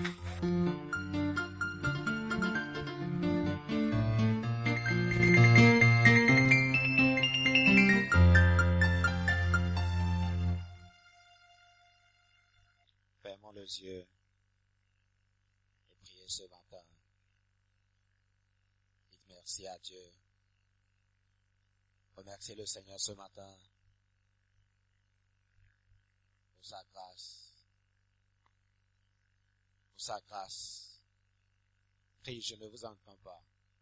Fermons les yeux et priez ce matin. Dites merci à Dieu. Remerciez le Seigneur ce matin pour sa grâce. Pour sa grâce. Prie, je ne vous entends pas.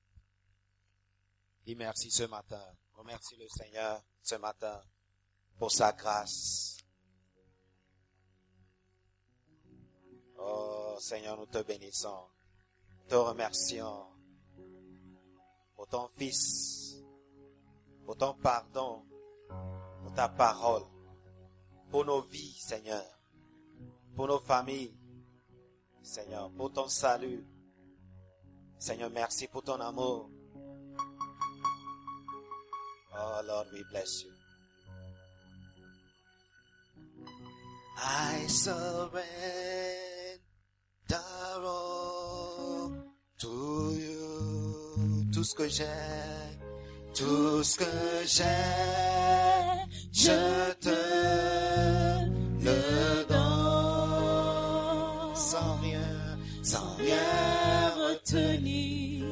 Dis merci ce matin. Remercie le Seigneur ce matin pour sa grâce. Oh Seigneur, nous te bénissons. Nous te remercions pour ton Fils, pour ton pardon, pour ta parole, pour nos vies, Seigneur, pour nos familles, Seigneur, pour ton salut. Seigneur, merci pour ton amour. Oh Lord, we bless you. I surrender all to you. Tout ce que j'ai, je te le donne. Sans rien retenir.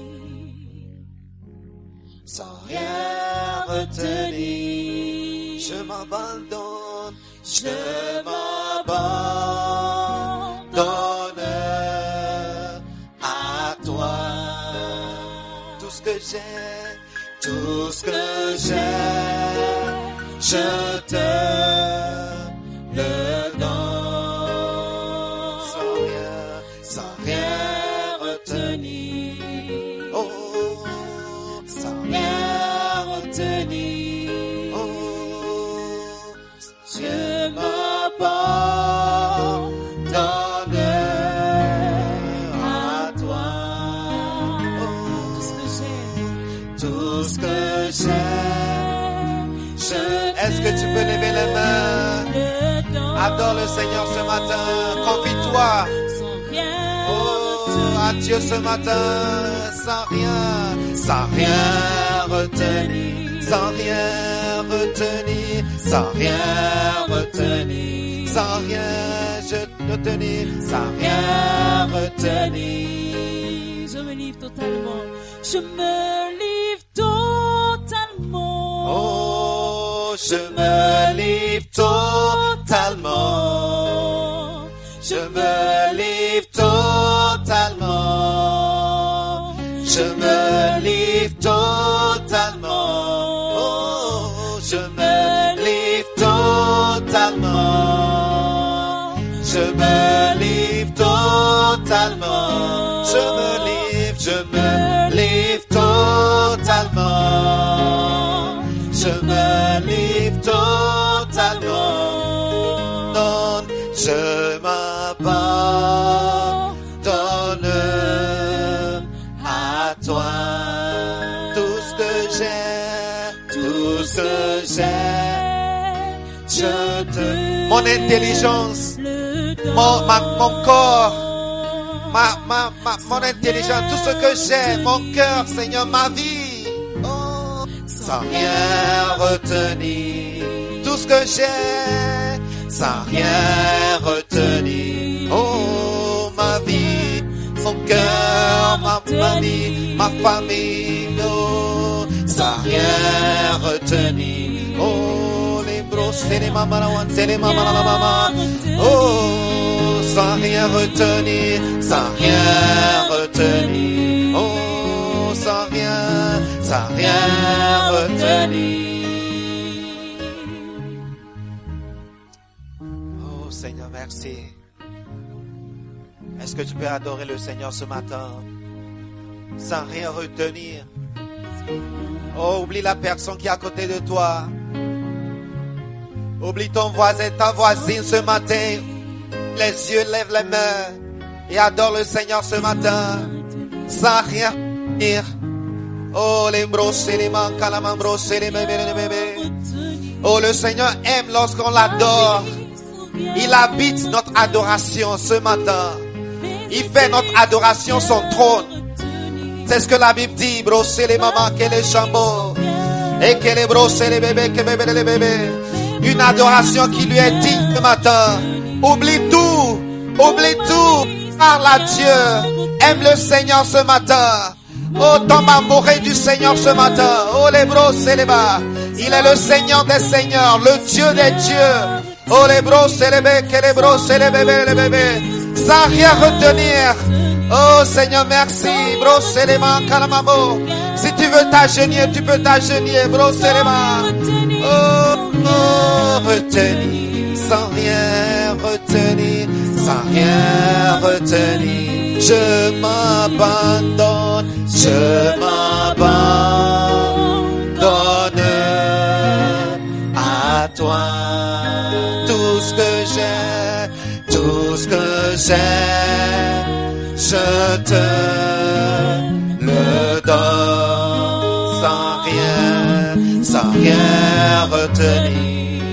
Sans rien retenir. Je m'abandonne. Je m'abandonne à toi. Tout ce que j'ai, je te le donne. Sans rien retenir. Oh, sans rien retenir. Oh, je m'abandonne à toi. Oh, tout ce que j'ai, Est-ce que tu peux lever les mains? Adore le Seigneur ce matin. Confie-toi. Oh, à Dieu ce matin. Sans rien retenir. Sans rien retenir. Sans rien retenir. Sans rien retenir. Sans rien retenir. Je me livre totalement. Je me livre totalement. Oh, je me livre totalement. Je me livre totalement. Je me livre totalement. Oh, je me livre totalement. Je me livre totalement. Je me livre totalement. Je me livre totalement. Non, je m'abandonne à toi. Tout ce que j'ai, je te... Mon intelligence, mon corps, mon intelligence, tout ce que j'ai, mon cœur, Seigneur, ma vie. Oh, sans rien retenir. Tout ce que j'ai, sans rien retenir. Oh, ma vie, mon cœur, ma vie, ma famille. Oh, sans rien retenir. Oh, les bros, c'est les mamas, c'est les mamas, la maman. Oh, sans rien retenir, sans rien retenir. Oh, sans rien retenir. Oh, Seigneur, merci. Est-ce que tu peux adorer le Seigneur ce matin, sans rien retenir? Oh, oublie la personne qui est à côté de toi. Oublie ton voisin, ta voisine ce matin. Les yeux, lève les mains et adore le Seigneur ce matin, sans rien dire. Oh, les brosser les mains, calamam brosser les bébés. Oh, le Seigneur aime lorsqu'on l'adore. Il habite notre adoration ce matin. Il fait notre adoration son trône. C'est ce que la Bible dit. Brosser les mamans, que les chambeaux. Et que les brosser les bébés, que les bébés. Une adoration qui lui est digne ce matin. Oublie tout. Oublie tout. Parle à Dieu. Aime le Seigneur ce matin. Oh, tombe amoureux du Seigneur ce matin. Oh, les brosser les bas. Il est le Seigneur des seigneurs, le Dieu des dieux. Oh, les brosser les bébés, que les brosser les bébés. Sans rien retenir. Oh Seigneur, merci. Brosser les mains, calamamo. Si tu veux t'agenouiller, tu peux t'agenouiller. Brosser les mains. Oh, retenir, sans rien retenir, sans rien retenir. Je m'abandonne à toi. Tout ce que j'ai, je te le donne sans rien retenir.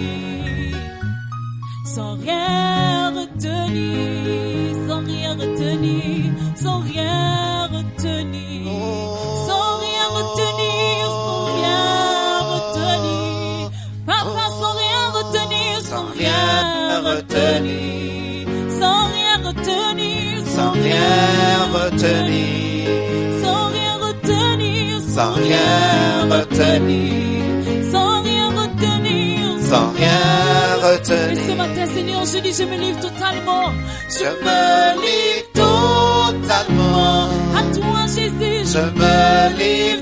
Sans rien retenir, sans rien retenir, sans rien retenir, sans rien retenir, sans rien retenir. Papa, sans rien retenir, sans rien retenir, sans rien retenir, sans rien retenir, sans rien retenir, sans rien retenir, sans rien retenir, sans rien retenir. Et ce matin, Seigneur, je dis, je me livre totalement. Je me livre totalement à toi, Jésus. Je me livre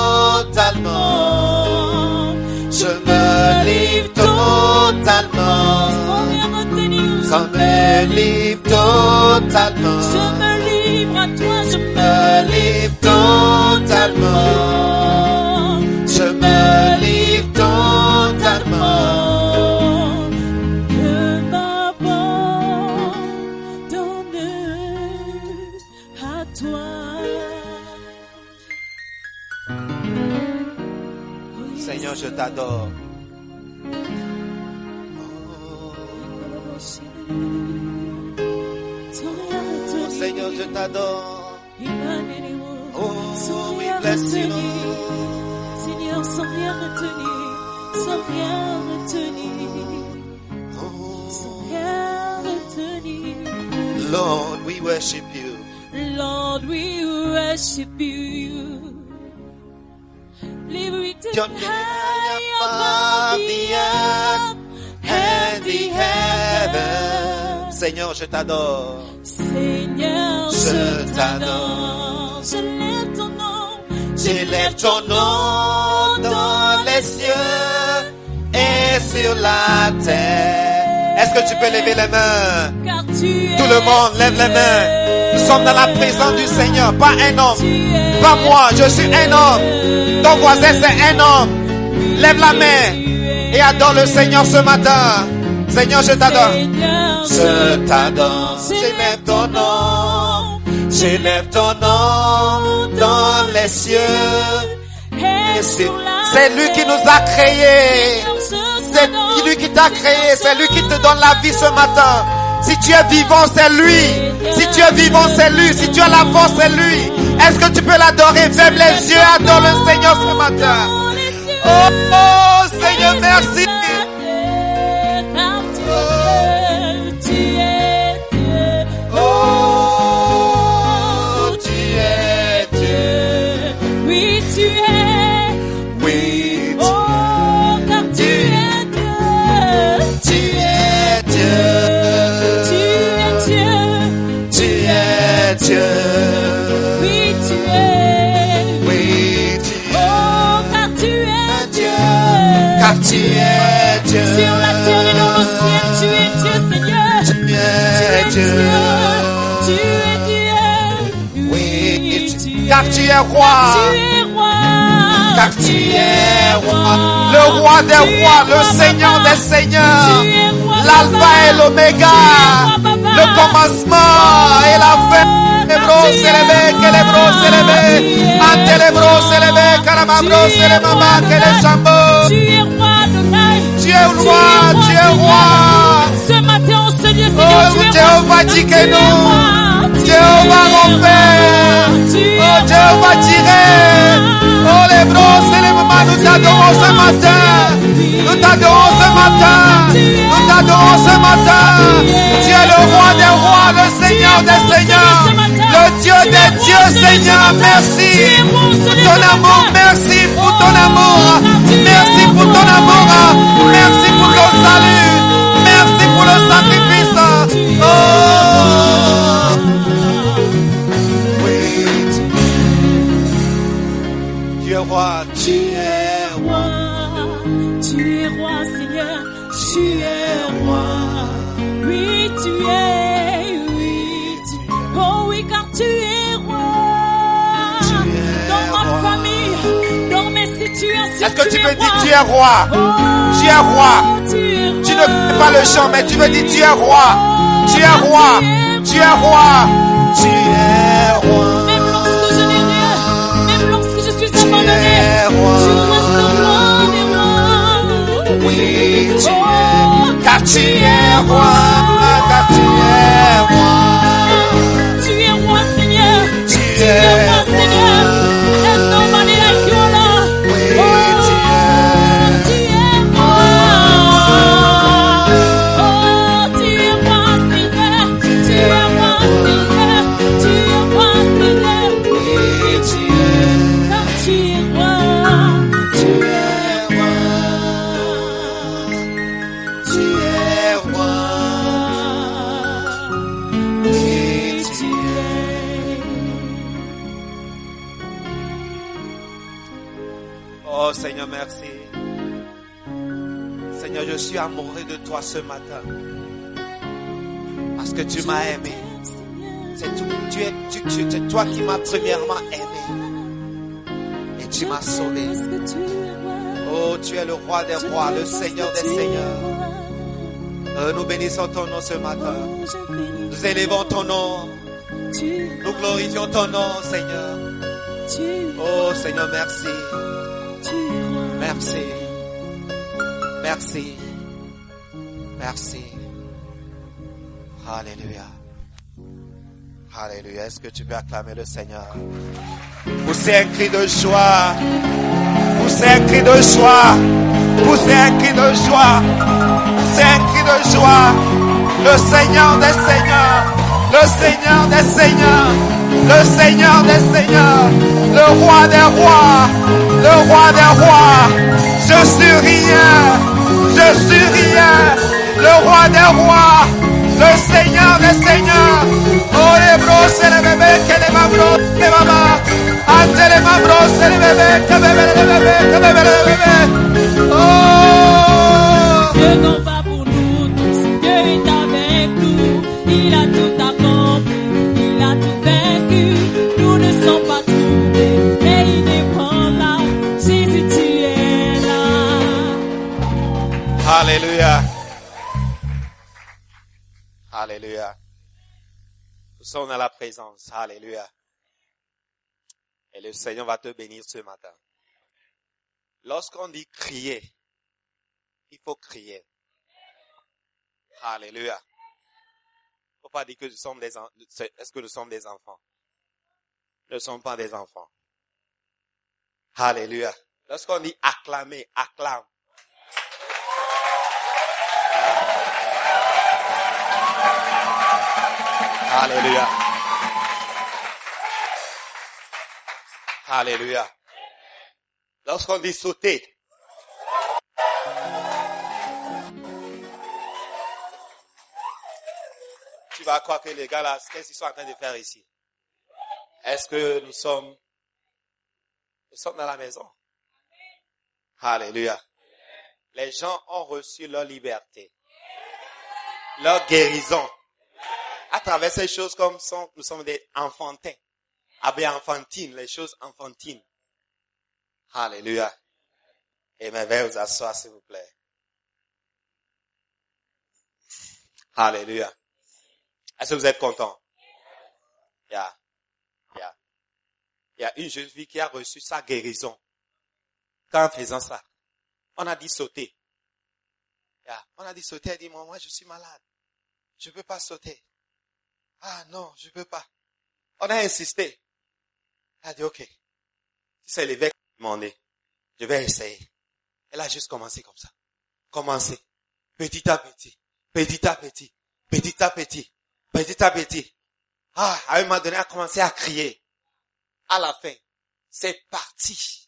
totalement. Je me livre totalement. Sans rien retenir. Sans me livre totalement. Je me livre à toi. Je me livre totalement. Je me livre totalement. Seigneur, je t'adore. Oh Seigneur, je t'adore. Oh, we bless you, Lord. Seigneur, sans rien retenir, sans rien retenir, sans rien retenir. Lord, we worship you. Lord, we worship you. Lifted high above the earth and the heaven. Seigneur, je t'adore. Seigneur, je t'adore. J'élève ton nom. J'élève ton nom dans les cieux et sur la terre. Est-ce que tu peux lever les mains? Tout le monde, lève les mains. Nous sommes dans la présence du Seigneur, pas un homme. Pas moi, je suis un homme. Ton voisin, c'est un homme. Lève la main et adore le Seigneur ce matin. Seigneur, je t'adore. Je t'adore. J'élève ton nom. J'élève ton nom dans les cieux. C'est lui qui nous a créés. C'est lui qui t'a créé. C'est lui qui te donne la vie ce matin. Si tu es vivant, c'est lui. Si tu es vivant, c'est lui. Si tu as la force, c'est lui. Est-ce que tu peux l'adorer? Ferme les yeux, adore le Seigneur ce matin. Oh, oh Seigneur, merci. Oh, tu es Dieu. Oui, tu es. Oui, Oh, car tu es Dieu. tu es Dieu. Tu es Dieu. Tu es Dieu. Oui, tu es. Oui, tu Oh, car tu es Dieu. car tu es Dieu. Sur la terre et dans le ciel, tu es Dieu, Seigneur. Tu es Dieu. Tu es Dieu. Oui, tu es. car tu es roi. Tu es roi. Car tu es roi. Le roi des rois, le Seigneur des seigneurs. L'alpha et l'oméga. Le commencement et la fin. Les bros s'élever, que les bros s'élever. Ante les bros s'élever, caramabros et les mamas, que les jambos. Tu es roi de taille. Tu es roi, tu es roi. Ce matin, on se dit, Oh, Seigneur, tu es roi. Jéhovah, dis que nous. Tu t'adorons ce matin. Nous t'adorons ce matin. Tu es le roi des rois, le Seigneur des seigneurs, le Dieu des dieux, Seigneur. Merci pour ton amour. Merci pour ton amour. Merci pour ton amour. Merci pour le salut. Merci pour le sacrifice. Oh. Oui. Tu es roi. Tu es roi. Tu es roi, Seigneur. Tu es roi. Oui, tu es. Oui. Oh oui, car tu es roi. Dans ma famille, dans mes situations. Est-ce que tu peux dire tu es roi? Tu es roi. Tu ne fais pas le chant, mais tu veux dire tu es roi. Tu es roi. Tu es roi. Tu es roi. Même lorsque je n'ai rien, même lorsque je suis abandonné, Tu es roi. tu restes le roi des rois. Oui, tu es. Car tu es roi. Car tu es roi. Tu es roi, Seigneur. Tu Tu es roi, Seigneur. There's nobody like you, Lord. Oui, Oh, tu es. tu es roi. Oh, tu es roi, Seigneur. Tu es roi, Seigneur. Tu es roi, Seigneur. Oui, tu es. Car tu es roi. Tu es roi. Tu es roi. Oui, tu es. Oh Seigneur, merci. Seigneur, je suis amoureux de toi ce matin. Parce que tu m'as aimé. C'est toi qui m'as premièrement aimé. Et tu m'as sauvé. Oh, tu es le roi des rois, le Seigneur des seigneurs. Nous bénissons ton nom ce matin. Nous élevons ton nom. Nous glorifions ton nom, Seigneur. Oh Seigneur, merci. Merci. Merci. Merci. Alléluia. Alléluia. Est-ce que tu peux acclamer le Seigneur? Poussez un cri de joie. Poussez un cri de joie. Poussez un cri de joie. Poussez un cri de joie. Le Seigneur des seigneurs. Le Seigneur des seigneurs. Le Seigneur des seigneurs. Le roi des rois. Le roi des rois. Je suis rien. Je suis rien. Le roi des rois. Le Seigneur des seigneurs. Oh les bros, c'est les bébés, que les mambros, les mamas. Ante les mambros, c'est les bébés, que bébé, les bébés, que bébé, les bébés. Oh. Dieu combat pour nous tous, Dieu est avec nous, il a tout accompli, il a tout vaincu, nous ne sommes pas troublés, mais il est pas là, Jésus tu es là. Alléluia. Alléluia. Nous sommes dans la présence. Alléluia. Et le Seigneur va te bénir ce matin. Lorsqu'on dit crier, il faut crier. Alléluia. Il ne faut pas dire que nous sommes des enfants. Est-ce que nous sommes des enfants? Nous ne sommes pas des enfants. Alléluia. Lorsqu'on dit acclamer, acclame. Alléluia. Alléluia. Lorsqu'on dit sauter, tu vas croire que les gars là, qu'est-ce qu'ils sont en train de faire ici? Est-ce que nous sommes dans la maison? Alléluia. Les gens ont reçu leur liberté, leur guérison. À travers ces choses comme nous sommes des enfantins. Avec enfantines, les choses enfantines. Alléluia. Et veuillez vous asseoir s'il vous plaît. Alléluia. Est-ce que vous êtes contents? Il y a une jeune fille qui a reçu sa guérison. Quand en faisant ça, on a dit sauter. On a dit sauter, elle dit, moi je suis malade. Je ne peux pas sauter. Ah non, je ne peux pas. On a insisté. Elle a dit, ok. Si c'est l'évêque qui m'a demandé, je vais essayer. Elle a juste commencé comme ça. commencer. Petit à petit, petit à petit, petit à petit, petit à petit. À un moment donné, elle a commencé à crier. À la fin, c'est parti.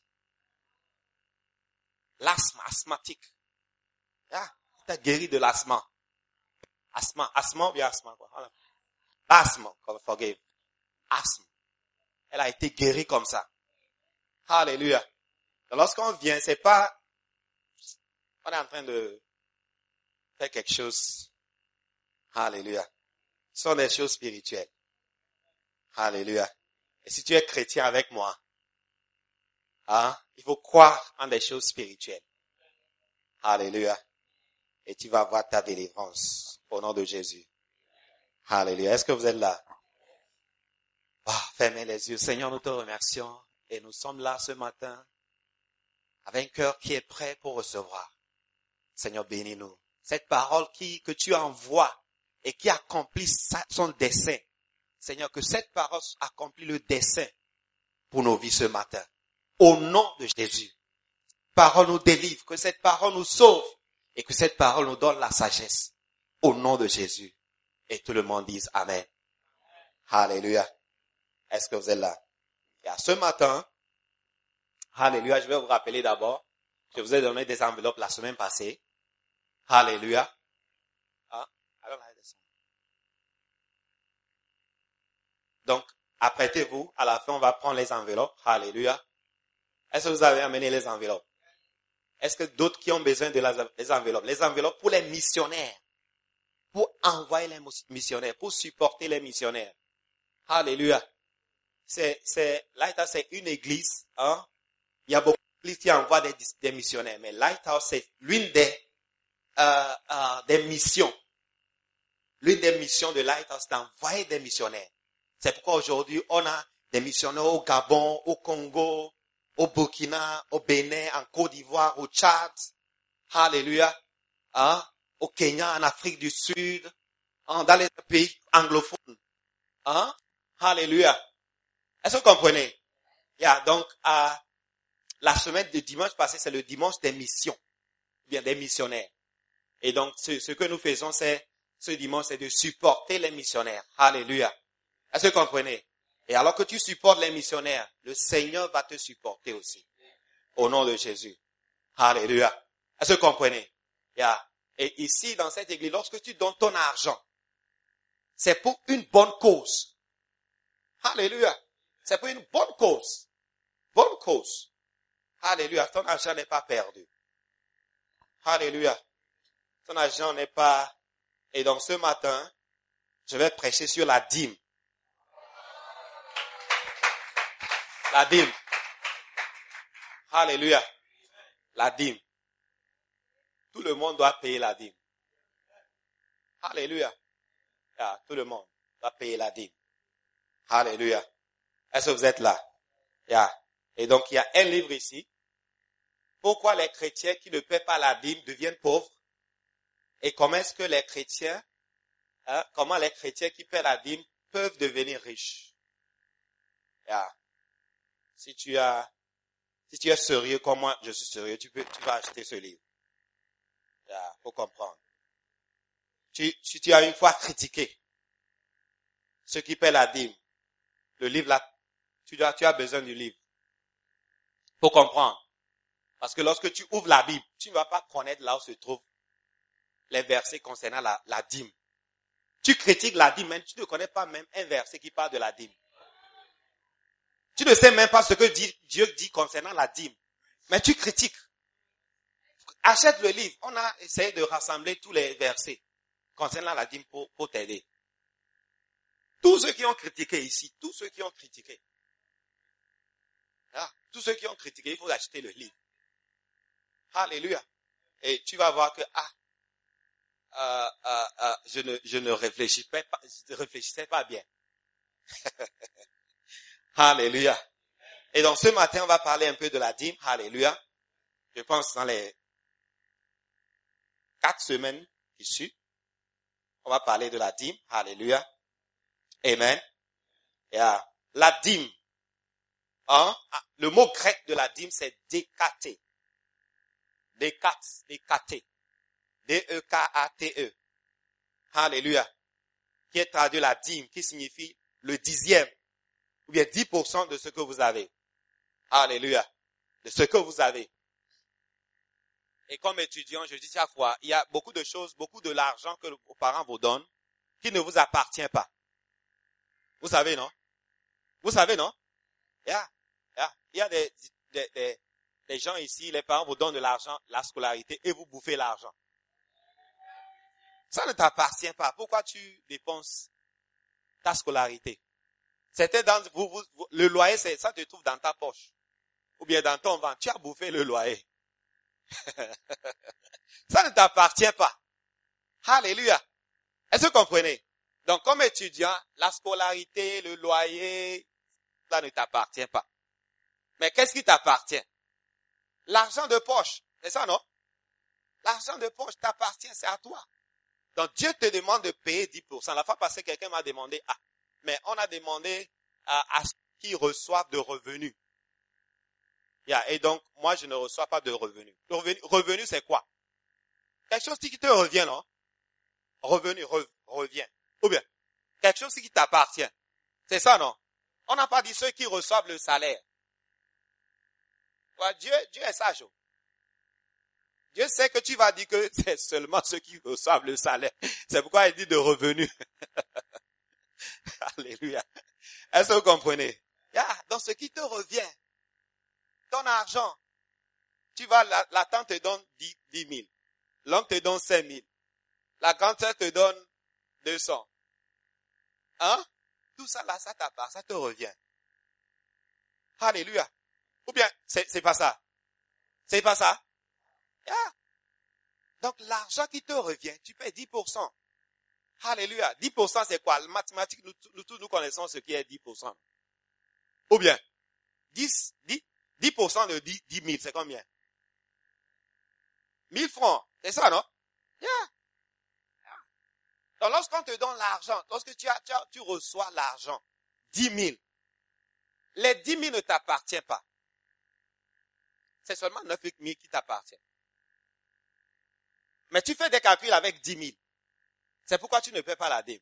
L'asthme, asthmatique. T'as guéri de l'asthme. Asthme ou bien asthme, quoi. Voilà. Asthme, forgive. Asthme. Elle a été guérie comme ça. Alléluia. Donc, lorsqu'on vient, c'est pas, on est en train de faire quelque chose. Alléluia. Ce sont des choses spirituelles. Alléluia. Et si tu es chrétien avec moi, il faut croire en des choses spirituelles. Alléluia. Et tu vas voir ta délivrance au nom de Jésus. Alléluia. Est-ce que vous êtes là? Fermez les yeux. Seigneur, nous te remercions et nous sommes là ce matin avec un cœur qui est prêt pour recevoir. Seigneur, bénis-nous. Cette parole que tu envoies et qui accomplit son dessein. Seigneur, que cette parole accomplit le dessein pour nos vies ce matin. Au nom de Jésus. Parole nous délivre, que cette parole nous sauve et que cette parole nous donne la sagesse. Au nom de Jésus. Et tout le monde dise Amen. Alléluia. Est-ce que vous êtes là? Et à ce matin, alléluia, je vais vous rappeler d'abord, je vous ai donné des enveloppes la semaine passée. Alléluia. Donc, apprêtez-vous. À la fin, on va prendre les enveloppes. Alléluia. Est-ce que vous avez amené les enveloppes? Est-ce que d'autres qui ont besoin de les enveloppes? Les enveloppes pour les missionnaires. Pour envoyer les missionnaires. Pour supporter les missionnaires. Alléluia. Lighthouse, c'est une église. Il y a beaucoup d'églises qui envoient des missionnaires. Mais Lighthouse, c'est l'une des missions. L'une des missions de Lighthouse, c'est d'envoyer des missionnaires. C'est pourquoi aujourd'hui, on a des missionnaires au Gabon, au Congo, au Burkina, au Bénin, en Côte d'Ivoire, au Tchad. Alléluia. Au Kenya, en Afrique du Sud, dans les pays anglophones. Alléluia. Est-ce que vous comprenez? Donc, la semaine de dimanche passé, c'est le dimanche des missions. Bien, des missionnaires. Et donc, ce que nous faisons, ce dimanche, c'est de supporter les missionnaires. Alléluia. Est-ce que vous comprenez? Et alors que tu supportes les missionnaires, le Seigneur va te supporter aussi. Au nom de Jésus. Alléluia. Est-ce que vous comprenez? Et ici, dans cette église, lorsque tu donnes ton argent, c'est pour une bonne cause. Alléluia. C'est pour une bonne cause. Bonne cause. Alléluia. Ton argent n'est pas perdu. Alléluia. Ton argent n'est pas... Et donc ce matin, je vais prêcher sur la dîme. La dîme. Alléluia. La dîme. Tout le monde doit payer la dîme. Alléluia. Tout le monde doit payer la dîme. Alléluia. Est-ce que vous êtes là? Et donc, il y a un livre ici. Pourquoi les chrétiens qui ne paient pas la dîme deviennent pauvres? Et comment est-ce que les chrétiens, comment les chrétiens qui paient la dîme peuvent devenir riches? Si tu es sérieux comme moi, je suis sérieux, tu vas acheter ce livre. Faut comprendre. Si tu as une fois critiqué ceux qui paient la dîme, le livre là, tu as besoin du livre. Faut comprendre. Parce que lorsque tu ouvres la Bible, tu ne vas pas connaître là où se trouvent les versets concernant la dîme. Tu critiques la dîme, mais tu ne connais pas même un verset qui parle de la dîme. Tu ne sais même pas ce que Dieu dit concernant la dîme. Mais tu critiques. Achète le livre. On a essayé de rassembler tous les versets concernant la dîme pour t'aider. Tous ceux qui ont critiqué ici, tous ceux qui ont critiqué. Tous ceux qui ont critiqué, il faut acheter le livre. Alléluia. Et tu vas voir que, je ne réfléchissais pas bien. Alléluia. Et donc ce matin, on va parler un peu de la dîme. Alléluia. Je pense dans les 4 semaines qui suivent, on va parler de la dîme. Alléluia. Amen. La dîme. Le mot grec de la dîme, c'est dékaté. Dékaté. D-E-K-A-T-E. Alléluia. Qui est traduit la dîme, qui signifie le dixième, ou bien 10% de ce que vous avez. Alléluia. De ce que vous avez. Et comme étudiant, je dis chaque fois, il y a beaucoup de choses, beaucoup de l'argent que vos parents vous donnent, qui ne vous appartient pas. Vous savez, non? Vous savez, non? Il y a des gens ici, les parents vous donnent de l'argent, la scolarité, et vous bouffez l'argent. Ça ne t'appartient pas. Pourquoi tu dépenses ta scolarité? C'était dans le loyer, ça te trouve dans ta poche. Ou bien dans ton ventre. Tu as bouffé le loyer. Ça ne t'appartient pas. Alléluia. Est-ce que vous comprenez? Donc, comme étudiant, la scolarité, le loyer, ça ne t'appartient pas. Mais qu'est-ce qui t'appartient? L'argent de poche. C'est ça, non? L'argent de poche t'appartient, c'est à toi. Donc, Dieu te demande de payer 10%. La fois passée, quelqu'un m'a demandé, mais on a demandé à ceux qui reçoivent de revenus. Et donc, moi, je ne reçois pas de revenus. Revenu, c'est quoi? Quelque chose qui te revient, non? Revenu, revient. Ou bien, quelque chose qui t'appartient. C'est ça, non? On n'a pas dit ceux qui reçoivent le salaire. Dieu est sage. Dieu sait que tu vas dire que c'est seulement ceux qui reçoivent le salaire. C'est pourquoi il dit de revenus. Alléluia. Est-ce que vous comprenez? Donc, ce qui te revient, ton argent, tu vas, la tante te donne 10 000. L'oncle te donne 5 000. La grand-sœur te donne 200. Hein? Tout ça là, ça t'appartient, ça te revient. Alléluia. Ou bien, c'est pas ça. C'est pas ça. Donc, l'argent qui te revient, tu payes 10%. Alléluia. 10% c'est quoi? Le mathématique, nous tous nous connaissons ce qui est 10%. Ou bien, 10% de 10 000, c'est combien? 1000 francs. C'est ça, non? Donc, lorsqu'on te donne l'argent, lorsque tu reçois l'argent, 10 000, les 10 000 ne t'appartiennent pas. C'est seulement 9 000 qui t'appartiennent. Mais tu fais des calculs avec 10 000. C'est pourquoi tu ne paies pas la dîme.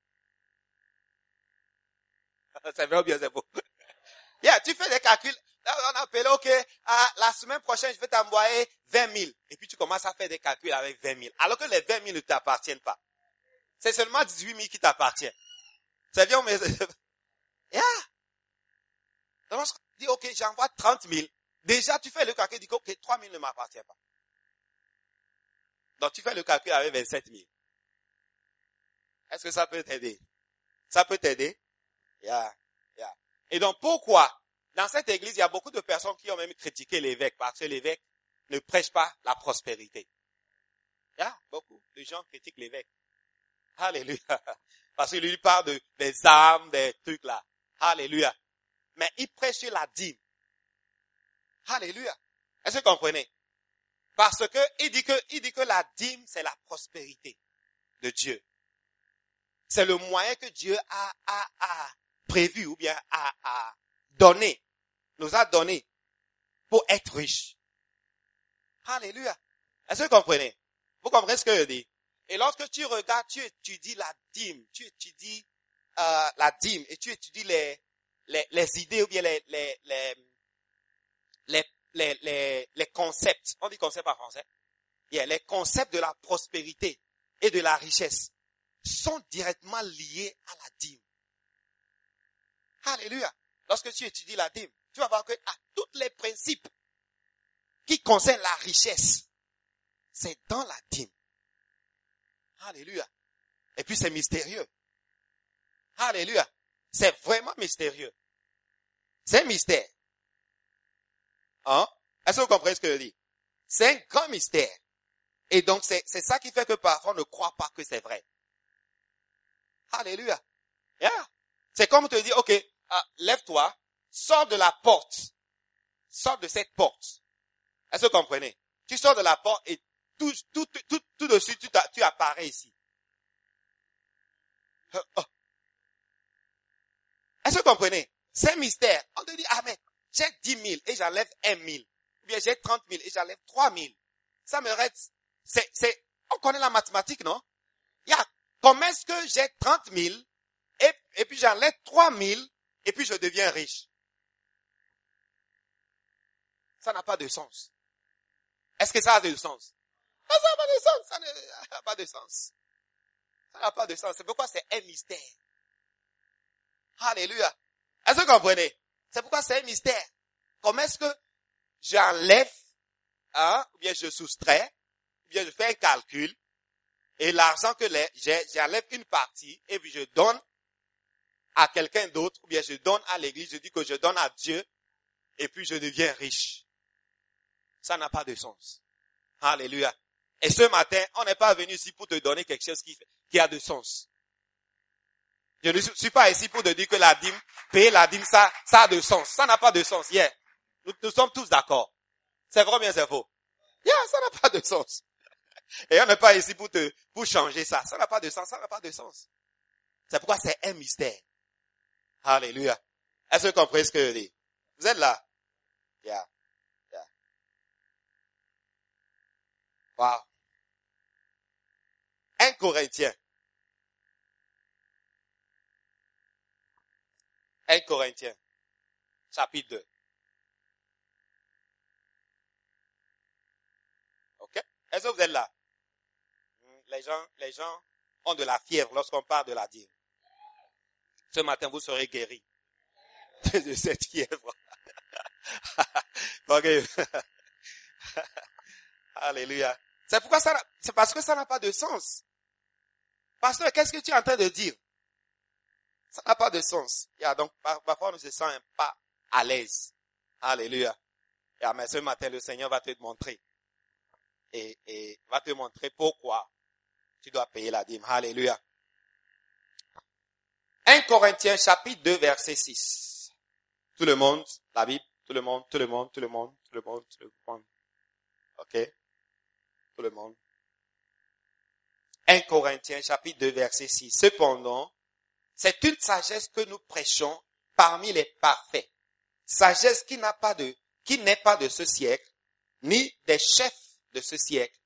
C'est vrai ou bien c'est faux? Tu fais des calculs. On appelle, la semaine prochaine, je vais t'envoyer 20 000. Et puis tu commences à faire des calculs avec 20 000. Alors que les 20 000 ne t'appartiennent pas. C'est seulement 18 000 qui t'appartiennent. C'est bien, mais... Donc, lorsqu'on dit, j'envoie 30 000. Déjà, tu fais le calcul, tu dis, 3 000 ne m'appartient pas. Donc, tu fais le calcul avec 27 000. Est-ce que ça peut t'aider? Ça peut t'aider? Et donc, pourquoi? Dans cette église, il y a beaucoup de personnes qui ont même critiqué l'évêque parce que l'évêque ne prêche pas la prospérité. Il y a beaucoup de gens qui critiquent l'évêque. Alléluia. Parce qu'il lui parle des âmes, des trucs là. Alléluia. Mais il prêche sur la dîme. Alléluia. Est-ce que vous comprenez? Parce que il dit que la dîme, c'est la prospérité de Dieu. C'est le moyen que Dieu a prévu ou bien a donné, nous a donné pour être riche. Alléluia. Est-ce que vous comprenez? Vous comprenez ce que je dis? Et lorsque tu regardes, tu étudies la dîme, la dîme et tu étudies les idées ou bien les concepts. On dit concept en français? Les concepts de la prospérité et de la richesse sont directement liés à la dîme. Alléluia. Lorsque tu étudies la dîme, tu vas voir que tous les principes qui concernent la richesse, c'est dans la dîme. Alléluia. Et puis c'est mystérieux. Alléluia. C'est vraiment mystérieux. C'est un mystère. Hein? Est-ce que vous comprenez ce que je dis? C'est un grand mystère. Et donc c'est ça qui fait que parfois on ne croit pas que c'est vrai. Alléluia. C'est comme te dire, lève-toi, sors de la porte. Sors de cette porte. Est-ce que vous comprenez? Tu sors de la porte et tout de suite, tu apparais ici. Est-ce que vous comprenez? C'est un mystère. On te dit, mais j'ai 10 000 et j'enlève 1 000. Ou bien j'ai 30 000 et j'enlève 3 000. Ça me reste, On connaît la mathématique, non? Comment est-ce que j'ai 30 000 et puis j'enlève 3 000 et puis je deviens riche? Ça n'a pas de sens. Est-ce que ça a de sens? Ça n'a pas de sens. Ça n'a pas de sens. Ça n'a pas de sens. C'est pourquoi c'est un mystère. Alléluia. Est-ce que vous comprenez? C'est pourquoi c'est un mystère. Comment est-ce que j'enlève, ou bien je soustrais, ou bien je fais un calcul, et l'argent que j'enlève une partie, et puis je donne à quelqu'un d'autre, ou bien je donne à l'église, je dis que je donne à Dieu, et puis je deviens riche. Ça n'a pas de sens. Alléluia. Et ce matin, on n'est pas venu ici pour te donner quelque chose qui a de sens. Je ne suis pas ici pour te dire que la dîme, payer la dîme, ça a de sens. Ça n'a pas de sens. Yeah. Nous sommes tous d'accord. C'est vrai ou bien c'est faux? Ça n'a pas de sens. Et on n'est pas ici pour changer ça. Ça n'a pas de sens. Ça n'a pas de sens. C'est pourquoi c'est un mystère. Alléluia. Est-ce que vous comprenez ce que je dis? Vous êtes là? Yeah. Wow. 1 Corinthiens. 1 Corinthiens. Chapitre 2. Ok? Est-ce que vous êtes là? Les gens ont de la fièvre lorsqu'on parle de la dîme. Ce matin, vous serez guéris de cette fièvre. Ok. Alléluia. C'est parce que ça n'a pas de sens. Pasteur, qu'est-ce que tu es en train de dire? Ça n'a pas de sens. Donc, parfois, on ne se sent pas à l'aise. Alléluia. Mais ce matin, le Seigneur va te montrer. Et va te montrer pourquoi tu dois payer la dîme. Alléluia. 1 Corinthiens, chapitre 2, verset 6. Tout le monde, la Bible, tout le monde. Ok? Tout le monde. 1 Corinthiens, chapitre 2, verset 6. Cependant, c'est une sagesse que nous prêchons parmi les parfaits. Sagesse qui n'est pas de ce siècle, ni des chefs de ce siècle,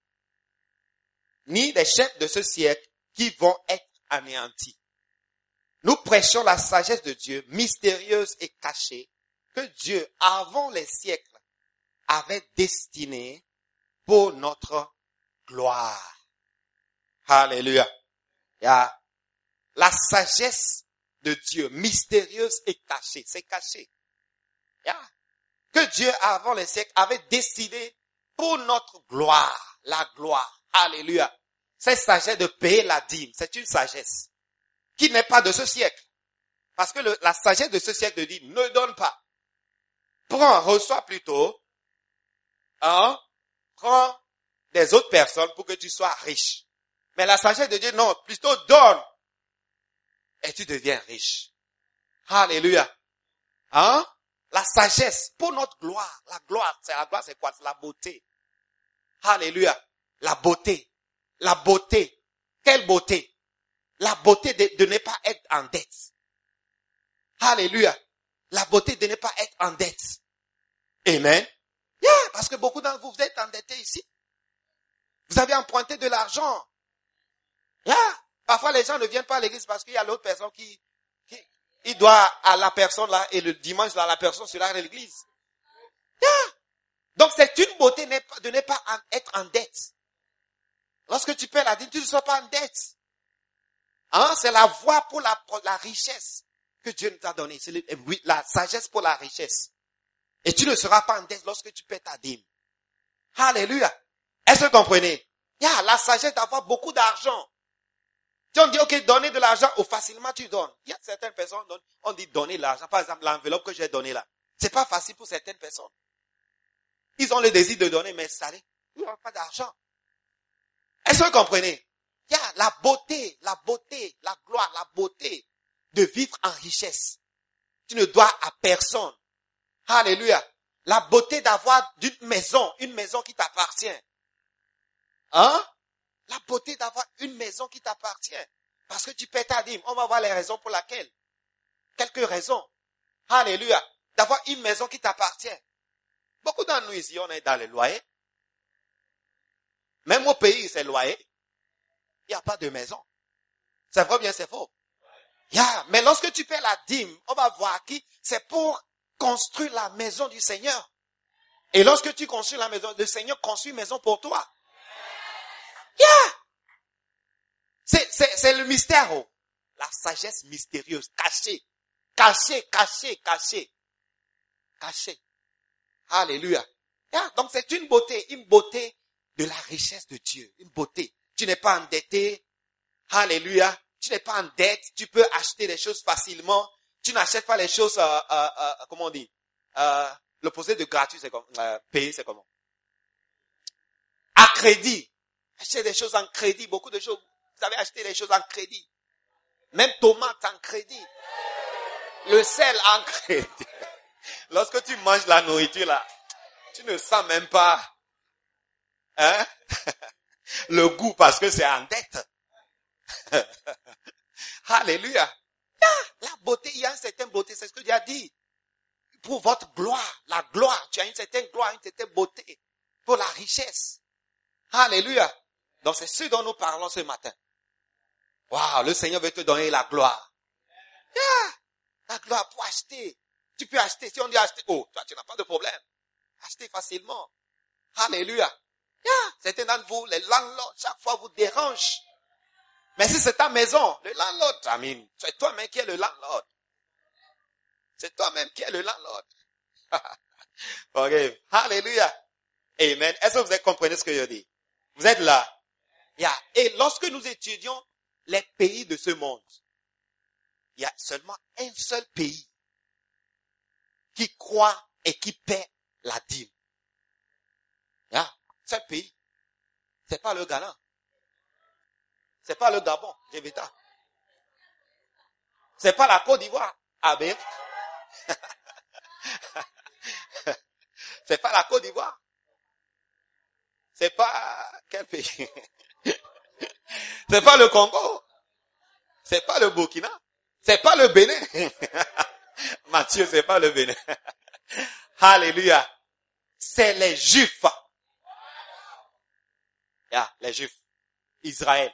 qui vont être anéantis. Nous prêchons la sagesse de Dieu, mystérieuse et cachée, que Dieu, avant les siècles, avait destinée pour notre gloire. Alléluia. La sagesse de Dieu, mystérieuse et cachée. C'est caché. Que Dieu, avant les siècles, avait décidé pour notre gloire. La gloire. Alléluia. Cette sagesse de payer la dîme, c'est une sagesse qui n'est pas de ce siècle. Parce que la sagesse de ce siècle dit, ne donne pas. Prends, reçois plutôt. Prends des autres personnes pour que tu sois riche. Mais la sagesse de Dieu, non, plutôt donne. Et tu deviens riche. Alléluia. La sagesse pour notre gloire. La gloire, c'est quoi? C'est la beauté. Alléluia. La beauté. La beauté. Quelle beauté? La beauté de ne pas être en dette. Alléluia. La beauté de ne pas être en dette. Amen. Parce que beaucoup d'entre vous êtes endettés ici. Vous avez emprunté de l'argent. Parfois les gens ne viennent pas à l'église parce qu'il y a l'autre personne qui doit à la personne là et le dimanche là, la personne sera à l'église. Donc c'est une beauté de ne pas être en dette. Lorsque tu paies la dîme, tu ne seras pas en dette. C'est la voie pour la richesse que Dieu nous a donnée. C'est la sagesse pour la richesse. Et tu ne seras pas en dette lorsque tu paies ta dîme. Alléluia. Est-ce que vous comprenez? La sagesse d'avoir beaucoup d'argent. Si on dit, ok, donner de l'argent, ou facilement tu donnes. Il y a certaines personnes, on dit donner de l'argent. Par exemple, l'enveloppe que j'ai donnée là. C'est pas facile pour certaines personnes. Ils ont le désir de donner, mais ça, ils n'ont pas d'argent. Est-ce que vous comprenez? Il y a la beauté, la gloire, la beauté de vivre en richesse. Tu ne dois à personne. Alléluia. La beauté d'avoir une maison qui t'appartient. La beauté d'avoir une maison qui t'appartient. Parce que tu paies ta dîme. On va voir les raisons pour lesquelles. Quelques raisons. Alléluia. D'avoir une maison qui t'appartient. Beaucoup d'entre nous ici, on est dans les loyers. Même au pays, c'est loyer. il n'y a pas de maison. C'est vrai ou bien c'est faux? Mais lorsque tu paies la dîme, on va voir qui, c'est pour construire la maison du Seigneur. Et lorsque tu construis la maison, le Seigneur construit une maison pour toi. C'est le mystère, oh. La sagesse mystérieuse, cachée. Alléluia. Donc c'est une beauté de la richesse de Dieu, une beauté. Tu n'es pas endetté. Alléluia. Tu n'es pas en dette, tu peux acheter des choses facilement. Tu n'achètes pas les choses, comment on dit, l'opposé de gratuit, c'est comme, payer, c'est comment? À crédit. Acheter des choses en crédit, beaucoup de choses. Vous avez acheté des choses en crédit. Même tomates en crédit. Le sel en crédit. Lorsque tu manges la nourriture là, tu ne sens même pas, le goût parce que c'est en dette. Alléluia. La beauté, il y a une certaine beauté, c'est ce que Dieu a dit. Pour votre gloire, la gloire, tu as une certaine gloire, une certaine beauté. Pour la richesse. Alléluia. Donc c'est ce dont nous parlons ce matin. Waouh, le Seigneur veut te donner la gloire. La gloire pour acheter. Tu peux acheter, si on dit acheter, oh, toi tu n'as pas de problème. Acheter facilement. Alléluia. Certains d'entre vous, les landlords, chaque fois vous dérangent. Mais si c'est ta maison, le landlord, c'est toi-même qui es le landlord. C'est toi-même qui es le landlord. Ok. Alléluia. Amen. Est-ce que vous comprenez ce que je dis? Vous êtes là? Et lorsque nous étudions les pays de ce monde, il y a seulement un seul pays qui croit et qui paie la dîme. C'est le pays. C'est pas le Ghana. C'est pas le Gabon, Jébéta. C'est pas la Côte d'Ivoire. Amen. C'est pas la Côte d'Ivoire. C'est pas quel pays? C'est pas le Congo. C'est pas le Burkina. C'est pas le Bénin. Matthieu, c'est pas le Bénin. Alléluia. C'est les Juifs. Les Juifs. Israël.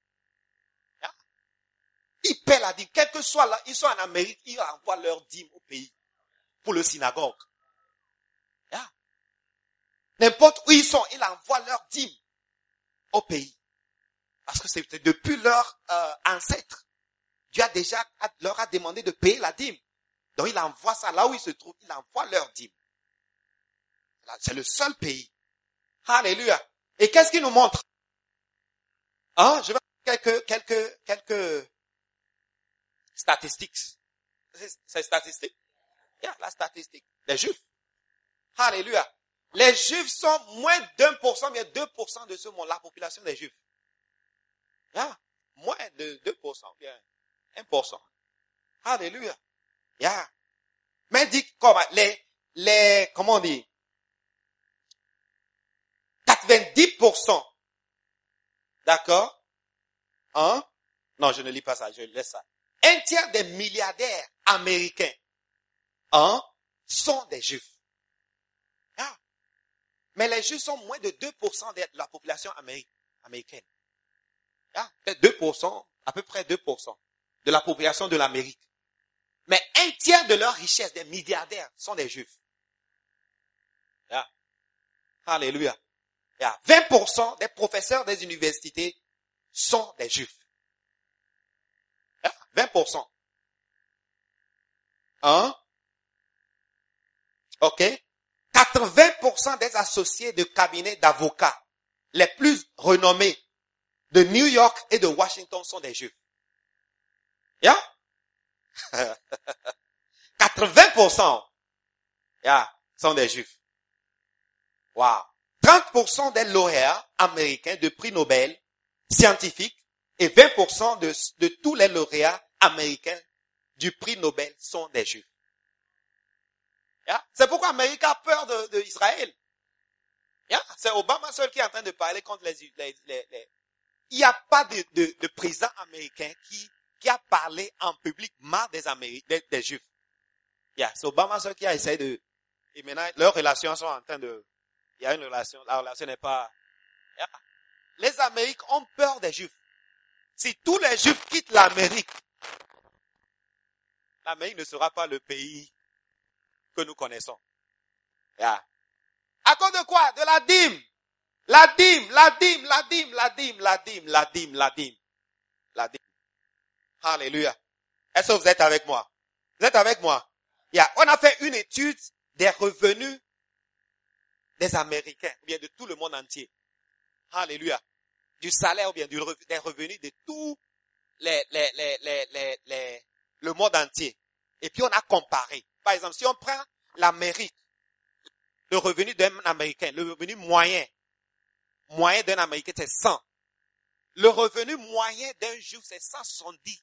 Ils paient la dîme. Quel que soit là, ils sont en Amérique, ils envoient leur dîme au pays. Pour le synagogue. N'importe où ils sont, ils envoient leur dîme au pays. Parce que c'est depuis leur ancêtre. Dieu leur a demandé de payer la dîme. Donc il envoie ça là où ils se trouvent, il envoie leur dîme. C'est le seul pays. Alléluia. Et qu'est-ce qu'il nous montre? Je vais quelques statistiques. C'est statistique? La statistique. Les Juifs. Alléluia. Les Juifs sont moins d'1%, mais 2% de ce monde, la population des Juifs. Moins de 2%, bien 1%. Alléluia. Mais dit comment comment on dit? 90%. D'accord? Non, je ne lis pas ça, je laisse ça. Un tiers des milliardaires américains, sont des Juifs. Mais les Juifs sont moins de 2% de la population américaine. Peut-être 2%, à peu près 2% de la population de l'Amérique. Mais un tiers de leur richesse, des milliardaires, sont des Juifs. Alléluia. 20% des professeurs des universités sont des Juifs. 20%. OK? 80% des associés de cabinets d'avocats les plus renommés de New York et de Washington sont des Juifs. 80% sont des Juifs. Wow. 30% des lauréats américains de prix Nobel scientifiques et 20% de tous les lauréats américains du prix Nobel sont des Juifs. C'est pourquoi l'Amérique a peur d'Israël. C'est Obama seul qui est en train de parler contre les il n'y a pas de président américain qui a parlé en public mal des Juifs. C'est Obama seul qui a essayé de... Et maintenant, leurs relations sont en train de... Il y a une relation, la relation n'est pas... Les Américains ont peur des Juifs. Si tous les Juifs quittent l'Amérique ne sera pas le pays que nous connaissons. Yeah. À cause de quoi? De la dîme. La dîme. Alléluia. Est-ce que vous êtes avec moi? Vous êtes avec moi? Yeah. On a fait une étude des revenus des Américains, ou bien de tout le monde entier. Alléluia. Du salaire, ou bien des revenus de tout le monde entier. Et puis on a comparé. Par exemple, si on prend l'Amérique, le revenu d'un Américain, le revenu moyen d'un Américain, c'est 100. Le revenu moyen d'un Juif, c'est 170.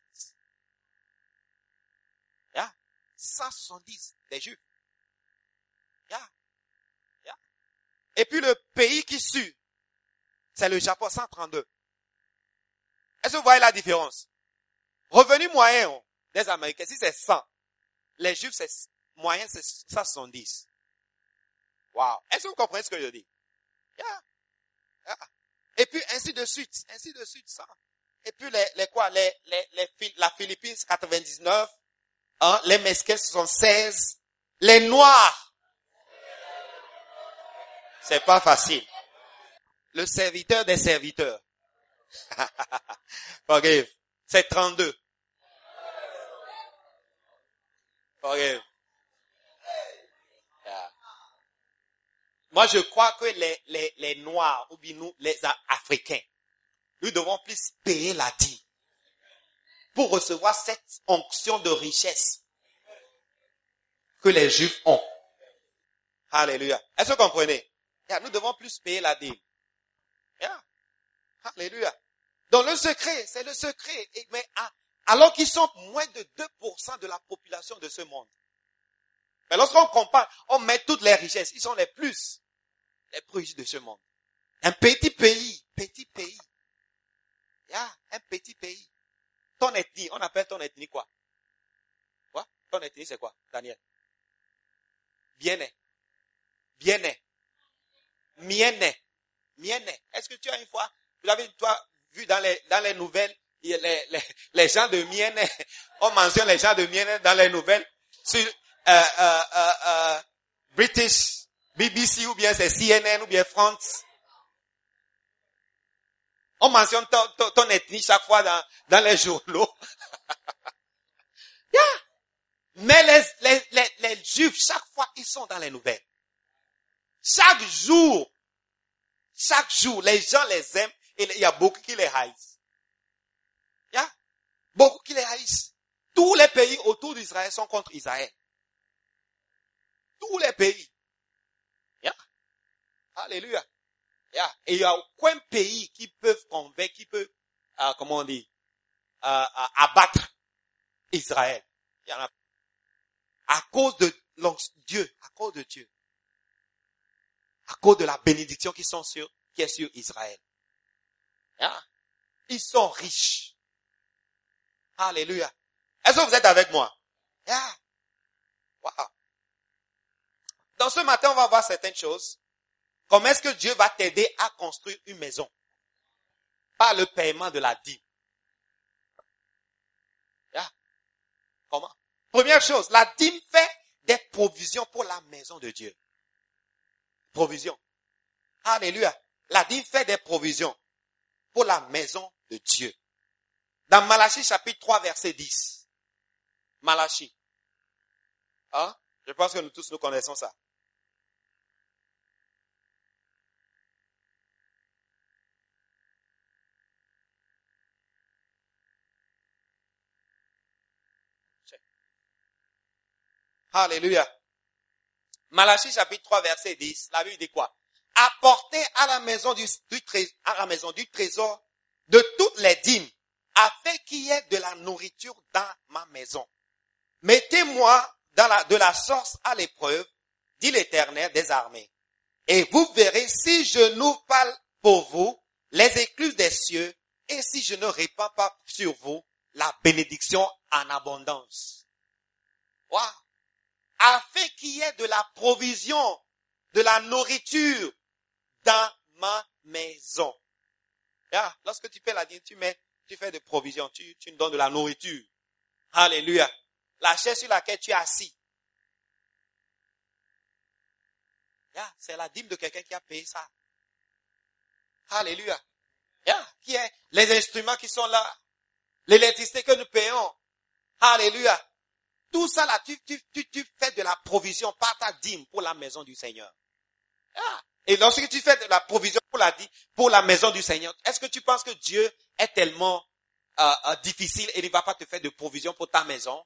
Yeah. 170 des Juifs. Yeah. Yeah. Et puis le pays qui suit, c'est le Japon, 132. Est-ce que vous voyez la différence? Revenu moyen des Américains, si c'est 100, les Juifs, c'est moyen, c'est 170. Wow. Est-ce que vous comprenez ce que je dis? Yeah. Yeah. Et puis, ainsi de suite, ça. Et puis, la Philippines, 99, hein, les Mexicains, 76, les Noirs. C'est pas facile. Le serviteur des serviteurs. Forgive. C'est 32. Forgive. Yeah. Moi, je crois que les Noirs, ou bien nous, les Africains, nous devons plus payer la dîme pour recevoir cette onction de richesse que les Juifs ont. Alléluia. Est-ce que vous comprenez? Yeah, nous devons plus payer la dîme. Yeah. Alléluia. Donc le secret, c'est le secret. Mais alors qu'ils sont moins de 2% de la population de ce monde. Mais lorsqu'on compare, on met toutes les richesses. Ils sont les plus riches de ce monde. Un petit pays. Yeah, un petit pays. Ton ethnie, on appelle ton ethnie quoi? Quoi? Ton ethnie c'est quoi, Daniel? Bien-né. Mienné. Est-ce que tu as une fois, vous avez vu dans les nouvelles, les gens de Mienné, on mentionne les gens de Mienné dans les nouvelles, sur British, BBC ou bien c'est CNN ou bien France. On mentionne ton ethnie chaque fois dans les journaux. Yeah. Mais les Juifs, chaque fois, ils sont dans les nouvelles. Chaque jour, les gens les aiment et il y a beaucoup qui les haïssent. Yeah. Beaucoup qui les haïssent. Tous les pays autour d'Israël sont contre Israël. Tous les pays. Yeah. Alléluia. Yeah. Et il n'y a aucun pays qui peut convaincre, qui peut, comment on dit, abattre Israël. Il y en a. À cause de Dieu, à cause de Dieu. À cause de la bénédiction qui est sur Israël. Yeah. Ils sont riches. Alléluia. Est-ce que vous êtes avec moi? Yeah. Wow. Dans ce matin, on va voir certaines choses. Comment est-ce que Dieu va t'aider à construire une maison? Par le paiement de la dîme. Yeah. Comment? Première chose, la dîme fait des provisions pour la maison de Dieu. Provisions. Alléluia. La dîme fait des provisions pour la maison de Dieu. Dans Malachie chapitre 3 verset 10. Malachie. Hein? Je pense que nous tous nous connaissons ça. Alléluia. Malachie chapitre 3 verset 10. La Bible dit quoi? Apportez à la maison du trésor de toutes les dîmes, afin qu'il y ait de la nourriture dans ma maison. Mettez-moi de la source à l'épreuve, dit l'Éternel des armées. Et vous verrez si je n'ouvre pas pour vous les écluses des cieux, et si je ne répands pas sur vous la bénédiction en abondance. Wow. Afin qu'il y ait de la provision, de la nourriture dans ma maison. Yeah. Lorsque tu fais la dîme, tu mets Tu fais des provisions, tu nous donnes de la nourriture. Alléluia. La chaise sur laquelle tu es assis. Yeah, c'est la dîme de quelqu'un qui a payé ça. Alléluia. Yeah, qui est les instruments qui sont là. L'électricité que nous payons. Alléluia. Tout ça là, tu fais de la provision par ta dîme pour la maison du Seigneur. Yeah. Et lorsque tu fais de la provision pour la maison du Seigneur, est-ce que tu penses que Dieu est tellement difficile et il ne va pas te faire de provision pour ta maison?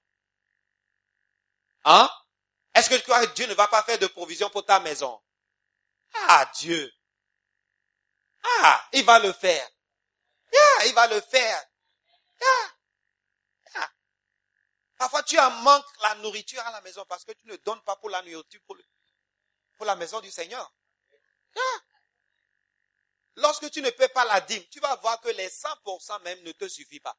Hein? Est-ce que tu crois que Dieu ne va pas faire de provision pour ta maison? Ah, Dieu. Ah, il va le faire. Yeah, il va le faire. Yeah. Yeah. Parfois, tu en manques la nourriture à la maison parce que tu ne donnes pas pour la nourriture pour la maison du Seigneur. Yeah. Lorsque tu ne paies pas la dîme, tu vas voir que les 100% même ne te suffit pas.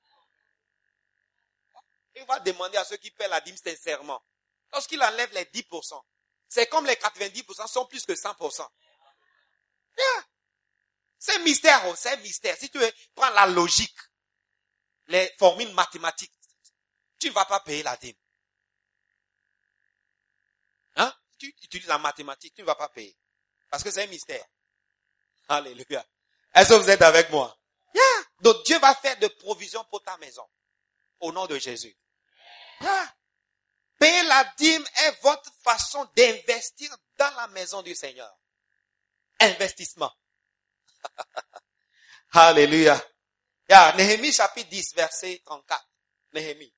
Il va demander à ceux qui paient la dîme sincèrement. Lorsqu'il enlève les 10%, c'est comme les 90% sont plus que 100%. Yeah. C'est mystère, oh, c'est mystère. Si tu prends la logique, les formules mathématiques, tu ne vas pas payer la dîme. Hein? Tu utilises la mathématique, tu ne vas pas payer. Parce que c'est un mystère. Alléluia. Est-ce que vous êtes avec moi? Yeah. Donc Dieu va faire de provisions pour ta maison. Au nom de Jésus. Yeah. Payer la dîme est votre façon d'investir dans la maison du Seigneur. Investissement. Alléluia. Yeah. Néhémie chapitre 10 verset 34. Néhémie.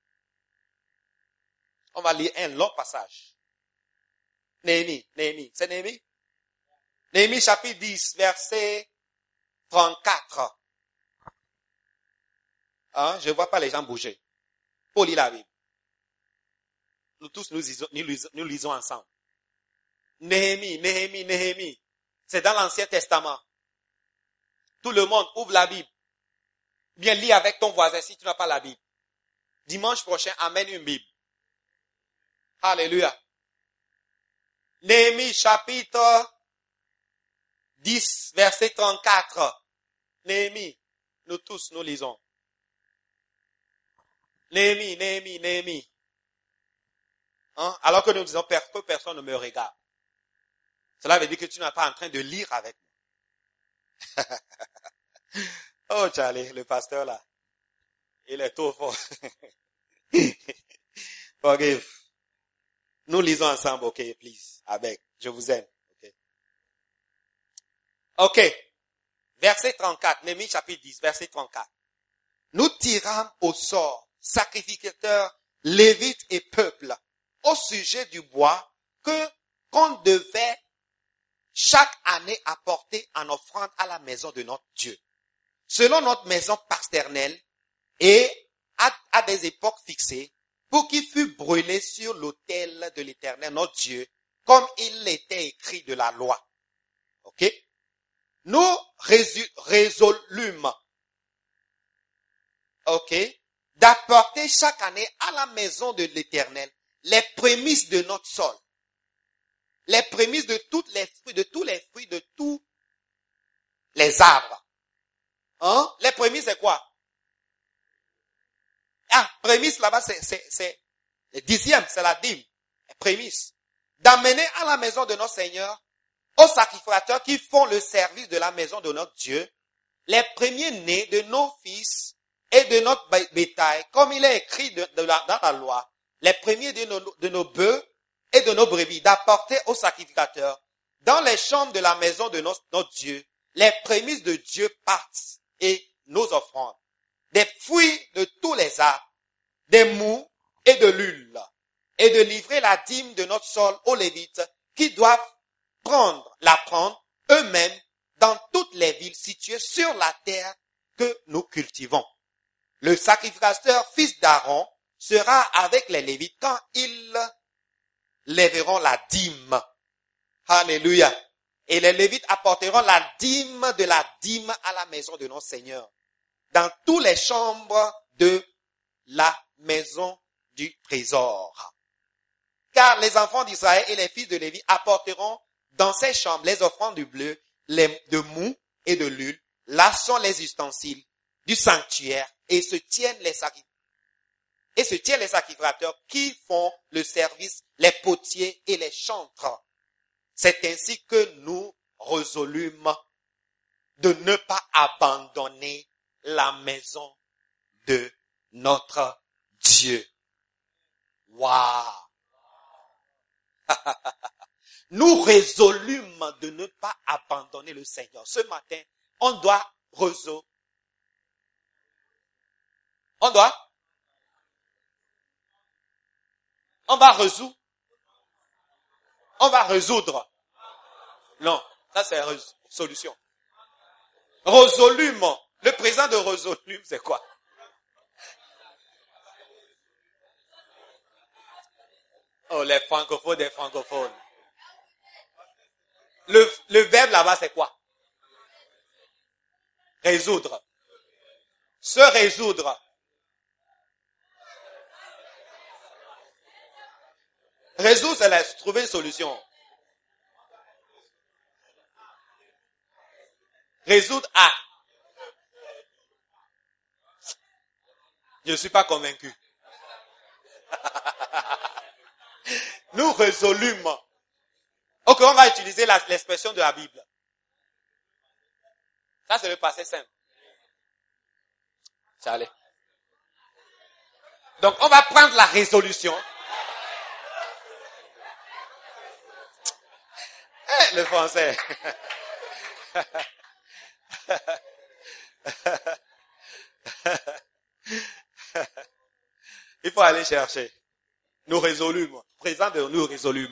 On va lire un long passage. Néhémie. C'est Néhémie? Néhémie chapitre 10 verset 34. Hein? Je ne vois pas les gens bouger. Faut lire la Bible. Nous tous, nous lisons ensemble. Néhémie. C'est dans l'Ancien Testament. Tout le monde ouvre la Bible. Bien, lis avec ton voisin si tu n'as pas la Bible. Dimanche prochain, amène une Bible. Alléluia. Néhémie chapitre 10, verset 34. Néhémie. Nous tous, nous lisons. Néhémie. Hein? Alors que nous disons que personne ne me regarde. Cela veut dire que tu n'es pas en train de lire avec moi. Oh, Charlie, le pasteur là. Il est trop fort. Forgive. Nous lisons ensemble, ok, please. Avec. Je vous aime. Ok. Verset 34. Néhémie chapitre 10, verset 34. Nous tirâmes au sort, sacrificateurs, lévites et peuples, au sujet du bois qu'on devait chaque année apporter en offrande à la maison de notre Dieu. Selon notre maison paternelle et à des époques fixées, pour qu'il fût brûlé sur l'autel de l'Éternel, notre Dieu, comme il était écrit de la loi. Ok? Nous résolûmes, ok, d'apporter chaque année à la maison de l'Éternel les prémices de notre sol. Les prémices de tous les fruits, de tous les arbres. Hein? Les prémices, c'est quoi? Ah, prémices là-bas, c'est le 10e, c'est la dîme. Les prémices. D'amener à la maison de notre Seigneur, aux sacrificateurs qui font le service de la maison de notre Dieu, les premiers-nés de nos fils et de notre bétail, comme il est écrit dans la loi, les premiers de nos bœufs et de nos brebis, d'apporter aux sacrificateurs, dans les chambres de la maison de notre Dieu, les prémices de Dieu partent et nos offrandes, des fruits de tous les arbres, des mous et de l'huile, et de livrer la dîme de notre sol aux Lévites, qui doivent la prendre eux-mêmes dans toutes les villes situées sur la terre que nous cultivons. Le sacrificateur, fils d'Aaron, sera avec les Lévites quand ils lèveront la dîme. Alléluia. Et les Lévites apporteront la dîme de la dîme à la maison de notre Seigneur, dans toutes les chambres de la maison du trésor. Car les enfants d'Israël et les fils de Lévi apporteront dans ces chambres les offrandes du bleu, de mou et de l'huile. Là sont les ustensiles du sanctuaire et se tiennent les sacrificateurs qui font le service, les potiers et les chantres. C'est ainsi que nous résolûmes de ne pas abandonner la maison de notre Dieu. Waouh! Nous résolûmes de ne pas abandonner le Seigneur. Ce matin, on va résoudre. Non, ça c'est solution. Résolûme. Le présent de résolûme, c'est quoi? Oh, les francophones des francophones. Le verbe là-bas, c'est quoi? Résoudre. Se résoudre. Résoudre, c'est trouver une solution. Résoudre à. Je ne suis pas convaincu. Nous résolûmes. Ok, on va utiliser l'expression de la Bible. Ça, c'est le passé simple. Charlie. Donc, on va prendre la résolution. Le français. Il faut aller chercher. Nous résolûmes. Présent de nous résolûmes.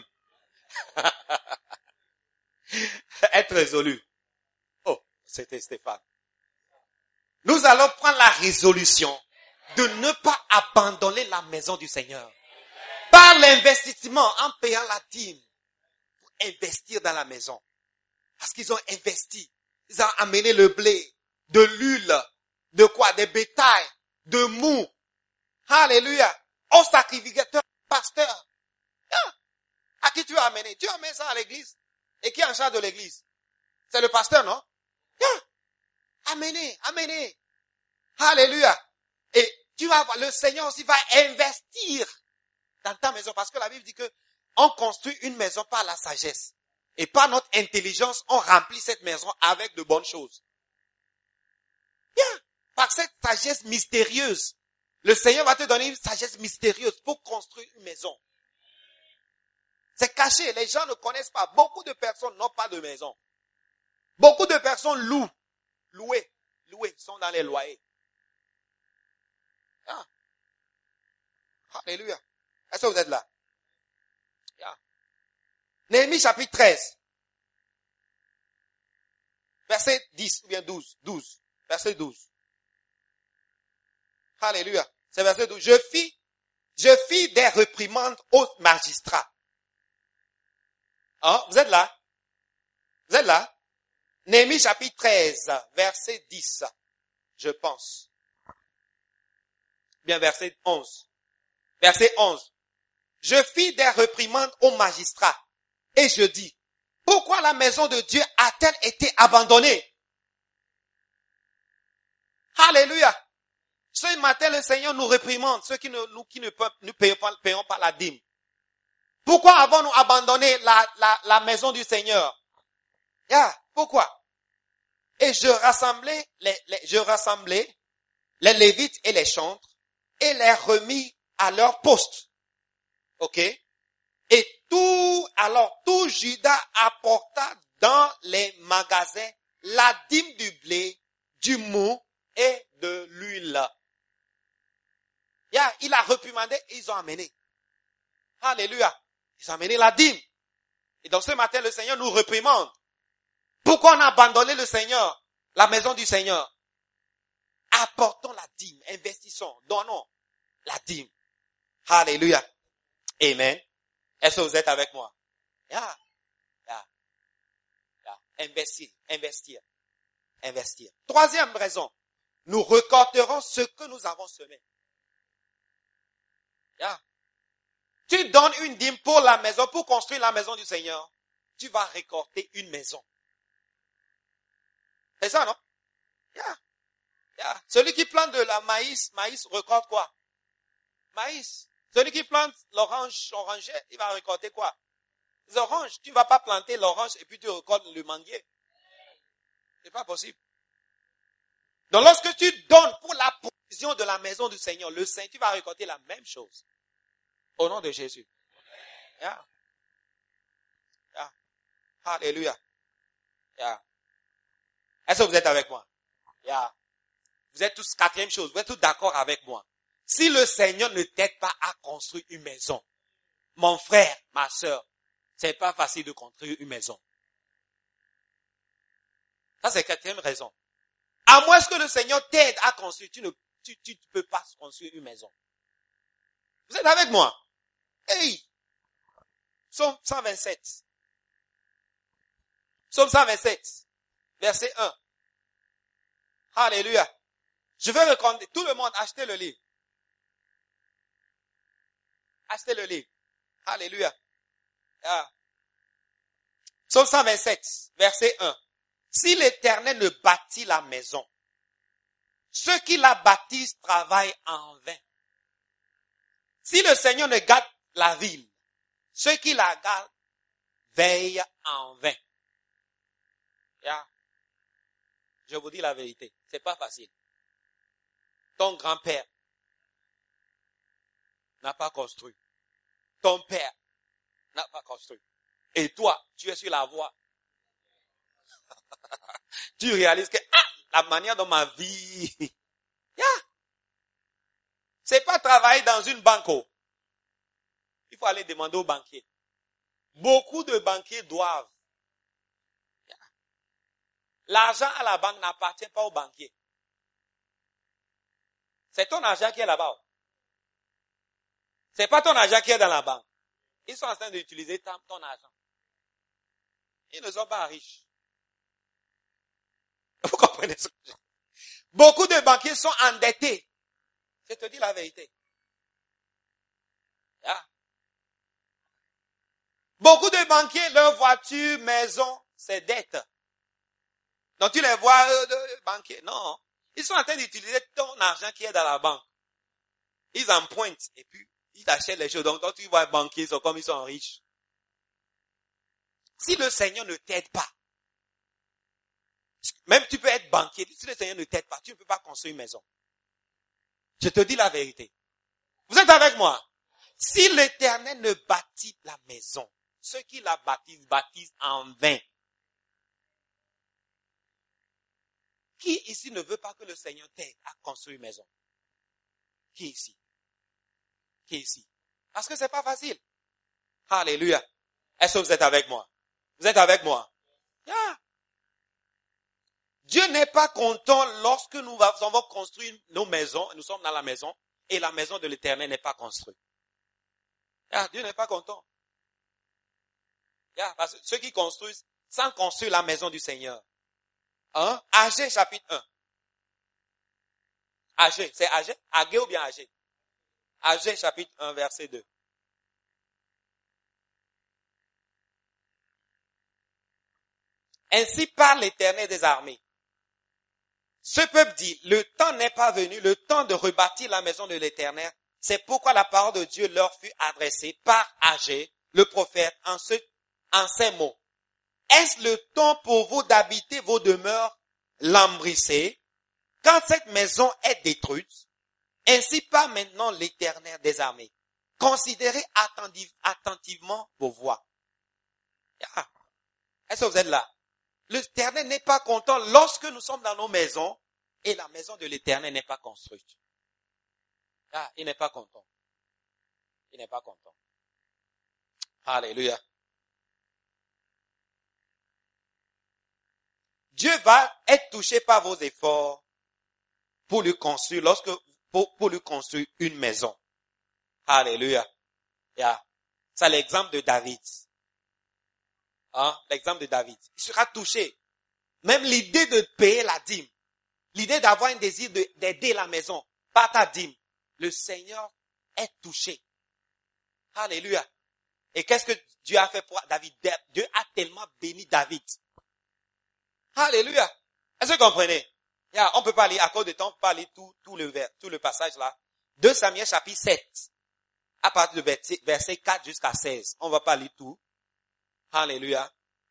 Être résolu. Oh, c'était Stéphane. Nous allons prendre la résolution de ne pas abandonner la maison du Seigneur. Par l'investissement, en payant la dîme. Pour investir dans la maison. Parce qu'ils ont investi. Ils ont amené le blé, de l'huile, de quoi? Des bétails, de mou. Alléluia. Au sacrificateur, pasteur. À qui tu as amené? Tu as amené ça à l'église. Et qui est en charge de l'église? C'est le pasteur, non? Amenez. Alléluia. Et tu vas voir, le Seigneur aussi va investir dans ta maison. Parce que la Bible dit que on construit une maison par la sagesse. Et par notre intelligence, on remplit cette maison avec de bonnes choses. Bien. Par cette sagesse mystérieuse. Le Seigneur va te donner une sagesse mystérieuse pour construire une maison. C'est caché. Les gens ne connaissent pas. Beaucoup de personnes n'ont pas de maison. Beaucoup de personnes louent, sont dans les loyers. Yeah. Alléluia. Est-ce que vous êtes là? Yeah. Néhémie chapitre 13. Verset 10 ou bien 12. Verset 12. Alléluia. C'est verset 12. Je fis des réprimandes aux magistrats. Hein? Vous êtes là? Vous êtes là? Néhémie chapitre 13, verset 10, je pense. Bien, verset 11. Verset 11. Je fis des réprimandes aux magistrats et je dis, pourquoi la maison de Dieu a-t-elle été abandonnée? Alléluia. Ce matin, le Seigneur nous réprimande, ceux qui ne payons pas la dîme. Pourquoi avons-nous abandonné la maison du Seigneur? Pourquoi? Et je rassemblai les Lévites et les chantres et les remis à leur poste. Ok? Et tout Juda apporta dans les magasins la dîme du blé, du mou et de l'huile. Il a réprimandé et ils ont amené. Alléluia. Ils ont amené la dîme. Et donc ce matin, le Seigneur nous réprimande. Pourquoi on a abandonné le Seigneur, la maison du Seigneur? Apportons la dîme, investissons, donnons la dîme. Alléluia. Amen. Est-ce que vous êtes avec moi? Investir. Troisième raison, nous récolterons ce que nous avons semé. Tu donnes une dîme pour la maison, pour construire la maison du Seigneur, tu vas récolter une maison. C'est ça, non? Yeah. Celui qui plante de la maïs récolte quoi? Maïs. Celui qui plante l'orange, oranger, il va récolter quoi? Les oranges. Tu ne vas pas planter l'orange et puis tu récoltes le manguier. C'est pas possible. Donc lorsque tu donnes pour la provision de la maison du Seigneur, le Saint, tu vas récolter la même chose. Au nom de Jésus. Yeah. Yeah. Alléluia. Yeah. Est-ce que vous êtes avec moi? Yeah. Vous êtes tous, quatrième chose, vous êtes tous d'accord avec moi. Si le Seigneur ne t'aide pas à construire une maison, mon frère, ma soeur, c'est pas facile de construire une maison. Ça, c'est la quatrième raison. À moins que le Seigneur t'aide à construire, tu ne peux pas construire une maison. Vous êtes avec moi? Hey! Psaume 127. Psaume 127, verset 1. Alléluia. Je veux recommander, tout le monde, achetez le livre. Achetez le livre. Alléluia. Ah. Psaume 127, verset 1. Si l'Éternel ne bâtit la maison, ceux qui la bâtissent travaillent en vain. Si le Seigneur ne garde la ville, ceux qui la gardent veillent en vain. Yeah. Je vous dis la vérité, c'est pas facile. Ton grand-père n'a pas construit. Ton père n'a pas construit. Et toi, tu es sur la voie. Tu réalises que la manière dont ma vie, c'est pas travailler dans une banque. Il faut aller demander aux banquiers. Beaucoup de banquiers doivent. L'argent à la banque n'appartient pas aux banquiers. C'est ton argent qui est là-bas. C'est pas ton argent qui est dans la banque. Ils sont en train d'utiliser ton argent. Ils ne sont pas riches. Vous comprenez ce que je dis? Beaucoup de banquiers sont endettés. Je te dis la vérité. Yeah. Beaucoup de banquiers, leur voiture, maison, c'est dette. Donc tu les vois, banquiers. Non. Ils sont en train d'utiliser ton argent qui est dans la banque. Ils empruntent et puis ils achètent les choses. Donc quand tu vois les banquiers, ils sont comme ils sont riches. Si le Seigneur ne t'aide pas, même tu peux être banquier, si le Seigneur ne t'aide pas, tu ne peux pas construire une maison. Je te dis la vérité. Vous êtes avec moi? Si l'Éternel ne bâtit la maison, ceux qui la bâtissent en vain. Qui ici ne veut pas que le Seigneur t'aide à construire une maison? Qui ici? Qui ici? Parce que c'est pas facile. Alléluia. Est-ce que vous êtes avec moi? Vous êtes avec moi? Yeah. Dieu n'est pas content lorsque nous avons construit nos maisons, nous sommes dans la maison, et la maison de l'Éternel n'est pas construite. Yeah, Dieu n'est pas content. Yeah, parce que ceux qui construisent, sans construire la maison du Seigneur. Hein? Agé chapitre 1. Agé, c'est Agé? Agé ou bien Agé? Agé chapitre 1 verset 2. Ainsi parle l'Éternel des armées. Ce peuple dit, le temps n'est pas venu, le temps de rebâtir la maison de l'Éternel. C'est pourquoi la parole de Dieu leur fut adressée par Agé, le prophète, en ces mots. Est-ce le temps pour vous d'habiter vos demeures lambrissées, quand cette maison est détruite? Ainsi parle maintenant l'Éternel des armées. Considérez attentivement vos voies. Ah. Est-ce que vous êtes là? L'Éternel n'est pas content lorsque nous sommes dans nos maisons et la maison de l'Éternel n'est pas construite. Ah, il n'est pas content. Il n'est pas content. Alléluia. Dieu va être touché par vos efforts pour lui construire pour lui construire une maison. Alléluia. Yeah. C'est l'exemple de David. Hein? L'exemple de David. Il sera touché. Même l'idée de payer la dîme. L'idée d'avoir un désir d'aider la maison par ta dîme. Le Seigneur est touché. Alléluia. Et qu'est-ce que Dieu a fait pour David? Dieu a tellement béni David. Alléluia. Est-ce que vous comprenez? On peut pas lire, à cause de temps, on peut pas lire tout le passage là. 2 Samuel chapitre 7. À partir de verset 4 jusqu'à 16. On va pas lire tout. Alléluia.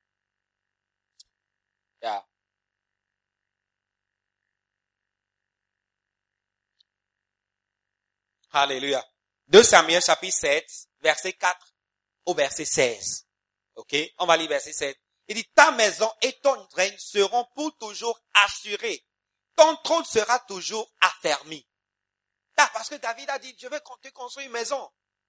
Yeah. Alléluia. 2 Samuel chapitre 7, verset 4 au verset 16. Ok? On va lire verset 7. Il dit, ta maison et ton règne seront pour toujours assurés. Ton trône sera toujours affermi. Parce que David a dit, je vais te construire une maison.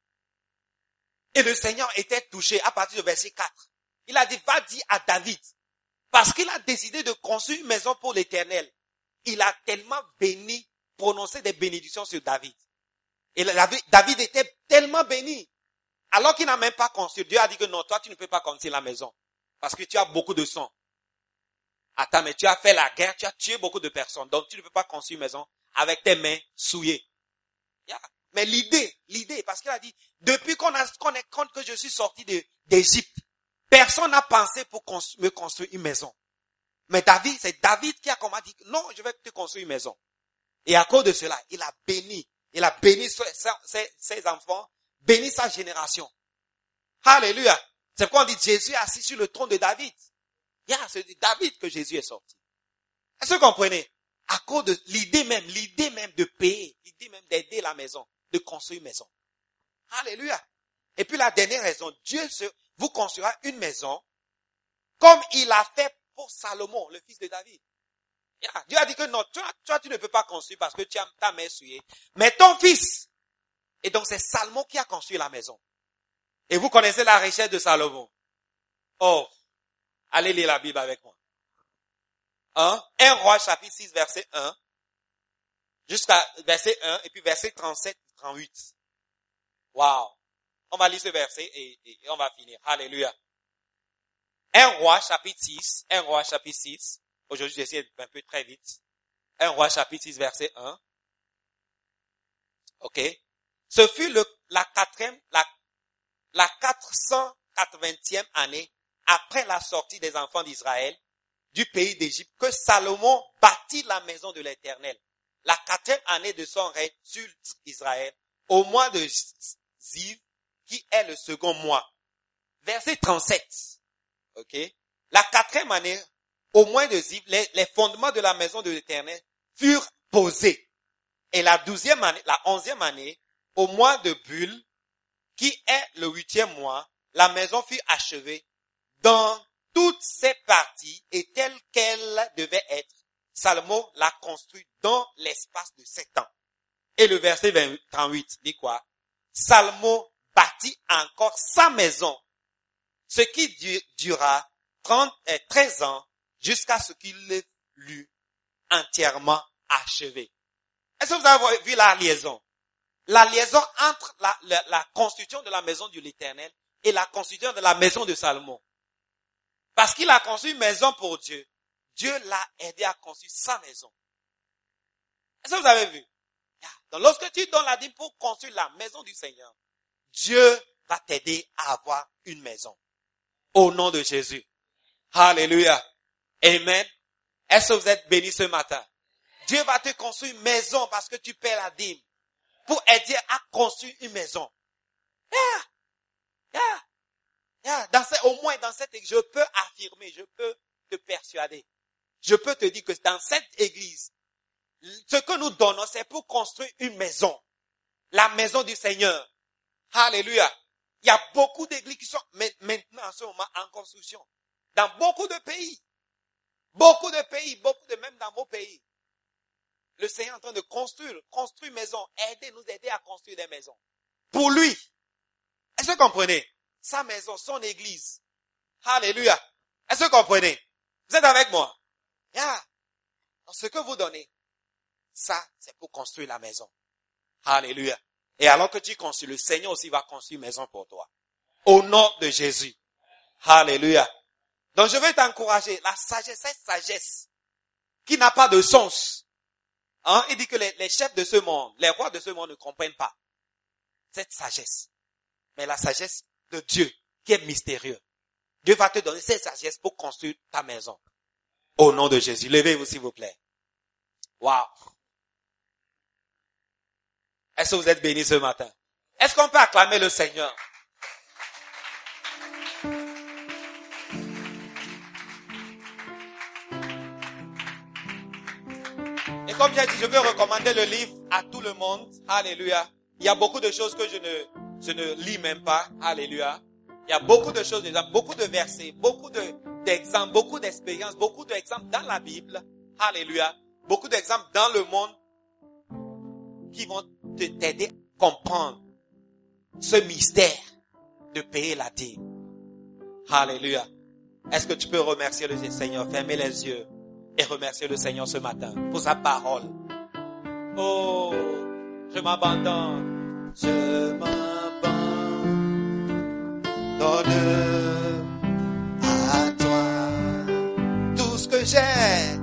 Et le Seigneur était touché à partir de verset 4. Il a dit, va dire à David. Parce qu'il a décidé de construire une maison pour l'Éternel. Il a tellement béni, prononcé des bénédictions sur David. Et David était tellement béni. Alors qu'il n'a même pas construit. Dieu a dit que non, toi tu ne peux pas construire la maison. Parce que tu as beaucoup de sang. Attends, mais tu as fait la guerre, tu as tué beaucoup de personnes. Donc tu ne peux pas construire une maison avec tes mains souillées. Yeah. Mais l'idée, parce qu'il a dit, depuis qu'on est compte que je suis sorti d'Égypte, personne n'a pensé pour me construire une maison. Mais c'est David qui a dit, non, je vais te construire une maison. Et à cause de cela, il a béni ses enfants, béni sa génération. Alléluia. C'est pourquoi on dit Jésus est assis sur le trône de David. C'est de David que Jésus est sorti. Est-ce que vous comprenez? À cause de l'idée même de payer, l'idée même d'aider la maison, de construire une maison. Alléluia. Et puis la dernière raison, Dieu vous construira une maison comme il a fait pour Salomon, le fils de David. Dieu a dit que non, toi tu ne peux pas construire parce que tu as ta main essuyée. Mais ton fils. Et donc c'est Salomon qui a construit la maison. Et vous connaissez la richesse de Salomon. Oh, allez lire la Bible avec moi. 1 Roi chapitre 6 verset 1 jusqu'à verset 1 et puis verset 37-38. Wow. On va lire ce verset et on va finir. Alléluia. 1 Roi chapitre 6. Aujourd'hui, j'essaie un peu très vite. 1 Roi chapitre 6 verset 1. Ok. Ce fut la 480e année après la sortie des enfants d'Israël du pays d'Égypte que Salomon bâtit la maison de l'Éternel. La 4e année de son règne sur Israël, au mois de Ziv, qui est le second mois. Verset 37. Ok. La 4e année, au mois de Ziv, les fondements de la maison de l'Éternel furent posés. Et la 11e année, au mois de Bul, qui est le 8e mois, la maison fut achevée dans toutes ses parties et telle qu'elle devait être. Salomon l'a construit dans l'espace de 7 ans. Et le verset 38 dit quoi? Salomon bâtit encore sa maison, ce qui dura 13 ans jusqu'à ce qu'il l'eût entièrement achevé. Est-ce que vous avez vu la liaison? La liaison entre la construction de la maison de l'Éternel et la construction de la maison de Salomon. Parce qu'il a construit une maison pour Dieu. Dieu l'a aidé à construire sa maison. Est-ce que vous avez vu? Donc lorsque tu donnes la dîme pour construire la maison du Seigneur, Dieu va t'aider à avoir une maison. Au nom de Jésus. Alléluia. Amen. Est-ce que vous êtes bénis ce matin? Dieu va te construire une maison parce que tu paies la dîme. Pour aider à construire une maison. Au moins dans cette église, je peux affirmer, je peux te persuader. Je peux te dire que dans cette église, ce que nous donnons, c'est pour construire une maison. La maison du Seigneur. Alléluia. Il y a beaucoup d'églises qui sont maintenant en ce moment en construction. Dans beaucoup de pays. Même dans vos pays. Le Seigneur est en train de construire une maison. Nous aider à construire des maisons. Pour lui. Est-ce que vous comprenez? Sa maison, son église. Alléluia. Est-ce que vous comprenez? Vous êtes avec moi? Donc, ce que vous donnez, ça, c'est pour construire la maison. Alléluia. Et alors que tu construis, le Seigneur aussi va construire une maison pour toi. Au nom de Jésus. Alléluia. Donc, je vais t'encourager. La sagesse, cette sagesse, qui n'a pas de sens. Il dit que les chefs de ce monde, les rois de ce monde ne comprennent pas cette sagesse. Mais la sagesse de Dieu, qui est mystérieuse. Dieu va te donner cette sagesse pour construire ta maison. Au nom de Jésus. Levez-vous s'il vous plaît. Waouh. Est-ce que vous êtes bénis ce matin? Est-ce qu'on peut acclamer le Seigneur? Et comme j'ai dit, je veux recommander le livre à tout le monde. Alléluia. Il y a beaucoup de choses que je ne lis même pas. Alléluia. Il y a beaucoup de choses, beaucoup de versets, beaucoup d'exemples, beaucoup d'expériences, beaucoup d'exemples dans la Bible. Alléluia. Beaucoup d'exemples dans le monde qui vont t'aider à comprendre ce mystère de payer la dîme. Alléluia. Est-ce que tu peux remercier le Seigneur? Fermez les yeux et remercier le Seigneur ce matin pour sa parole. Oh, je m'abandonne. Je m'abandonne à toi. Tout ce que j'ai,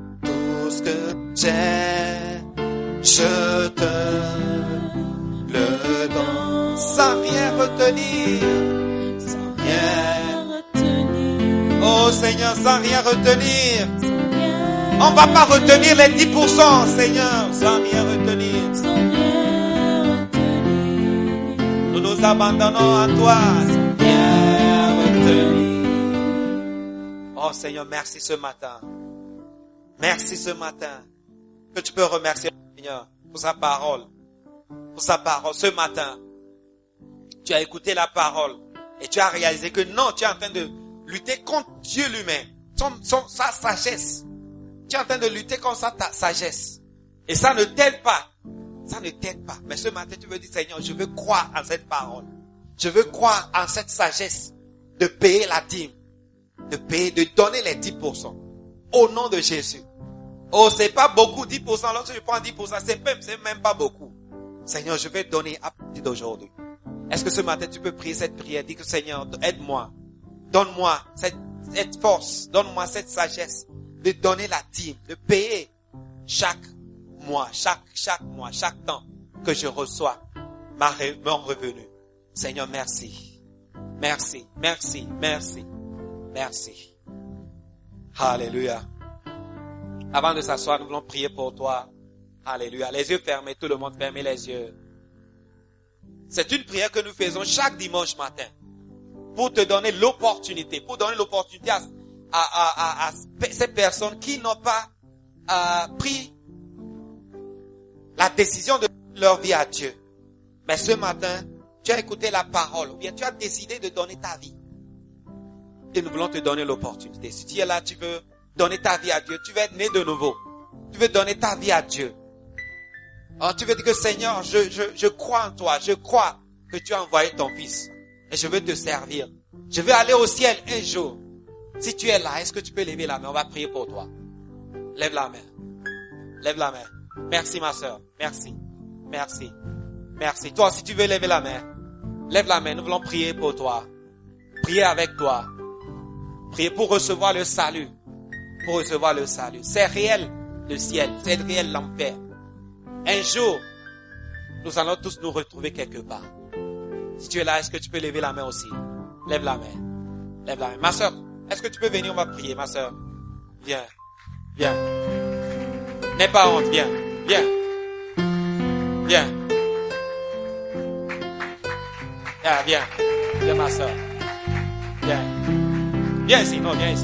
je te le donne. Sans rien retenir. Sans rien retenir. Oh Seigneur, sans rien retenir. On va pas retenir les 10%, Seigneur, sans rien retenir. Sans rien retenir. Nous nous abandonnons à toi, sans rien retenir. Oh Seigneur, merci ce matin. Merci ce matin. Que tu peux remercier le Seigneur pour sa parole. Pour sa parole. Ce matin, tu as écouté la parole et tu as réalisé que non, tu es en train de lutter contre Dieu lui-même. Sa sagesse. Tu es en train de lutter contre sa sagesse. Et ça ne t'aide pas. Ça ne t'aide pas. Mais ce matin, tu veux dire, Seigneur, je veux croire en cette parole. Je veux croire en cette sagesse de payer la dîme. De donner les 10%. Au nom de Jésus. Oh, c'est pas beaucoup, 10%. Lorsque je prends 10%, c'est même pas beaucoup. Seigneur, je vais donner à partir d'aujourd'hui. Est-ce que ce matin, tu peux prier cette prière? Dis que Seigneur, aide-moi. Donne-moi cette force. Donne-moi cette sagesse de donner la dîme, de payer chaque mois, chaque mois, chaque temps que je reçois mon revenu. Seigneur, merci. Merci, merci, merci, merci. Alléluia. Avant de s'asseoir, nous voulons prier pour toi. Alléluia. Les yeux fermés, tout le monde fermez les yeux. C'est une prière que nous faisons chaque dimanche matin pour te donner l'opportunité, à ces personnes qui n'ont pas pris la décision de leur vie à Dieu. Mais ce matin, tu as écouté la parole, ou bien tu as décidé de donner ta vie. Et nous voulons te donner l'opportunité. Si tu es là, tu veux donner ta vie à Dieu, tu veux être né de nouveau. Tu veux donner ta vie à Dieu. Alors, tu veux dire que Seigneur, je crois en toi, je crois que tu as envoyé ton Fils. Et je veux te servir. Je veux aller au ciel un jour. Si tu es là, est-ce que tu peux lever la main? On va prier pour toi. Lève la main. Lève la main. Merci ma soeur. Merci. Merci. Merci. Toi, si tu veux lever la main, lève la main. Nous voulons prier pour toi. Prier avec toi. Prier pour recevoir le salut. Pour recevoir le salut. C'est réel le ciel. C'est réel l'enfer. Un jour, nous allons tous nous retrouver quelque part. Si tu es là, est-ce que tu peux lever la main aussi? Lève la main. Lève la main. Ma soeur, est-ce que tu peux venir? On va prier, ma soeur. Viens. Viens. N'aie pas honte. Viens. Viens. Viens. Ah, viens. Viens, ma soeur. Viens. Viens ici. Non, viens ici.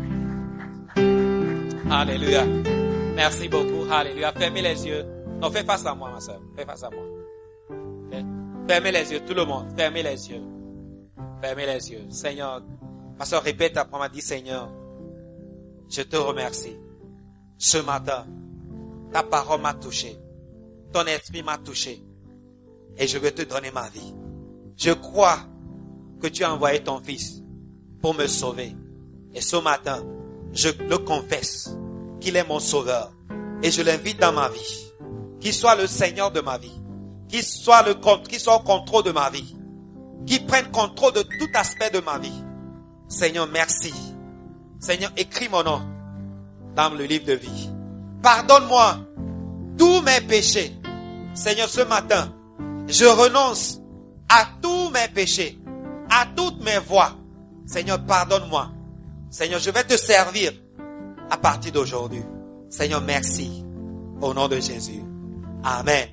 Alléluia. Merci beaucoup. Alléluia. Fermez les yeux. Non, fais face à moi, ma soeur. Fais face à moi. Okay. Fermez les yeux, tout le monde. Fermez les yeux. Fermez les yeux. Seigneur, ma soeur répète après moi, dit Seigneur, je te remercie. Ce matin, ta parole m'a touché. Ton esprit m'a touché. Et je veux te donner ma vie. Je crois que tu as envoyé ton Fils pour me sauver. Et ce matin, je le confesse qu'il est mon sauveur. Et je l'invite dans ma vie. Qu'il soit le Seigneur de ma vie. Qu'il soit au contrôle de ma vie. Qu'il prenne contrôle de tout aspect de ma vie. Seigneur, merci. Seigneur, écris mon nom dans le livre de vie. Pardonne-moi tous mes péchés. Seigneur, ce matin, je renonce à tous mes péchés, à toutes mes voies. Seigneur, pardonne-moi. Seigneur, je vais te servir à partir d'aujourd'hui. Seigneur, merci. Au nom de Jésus. Amen.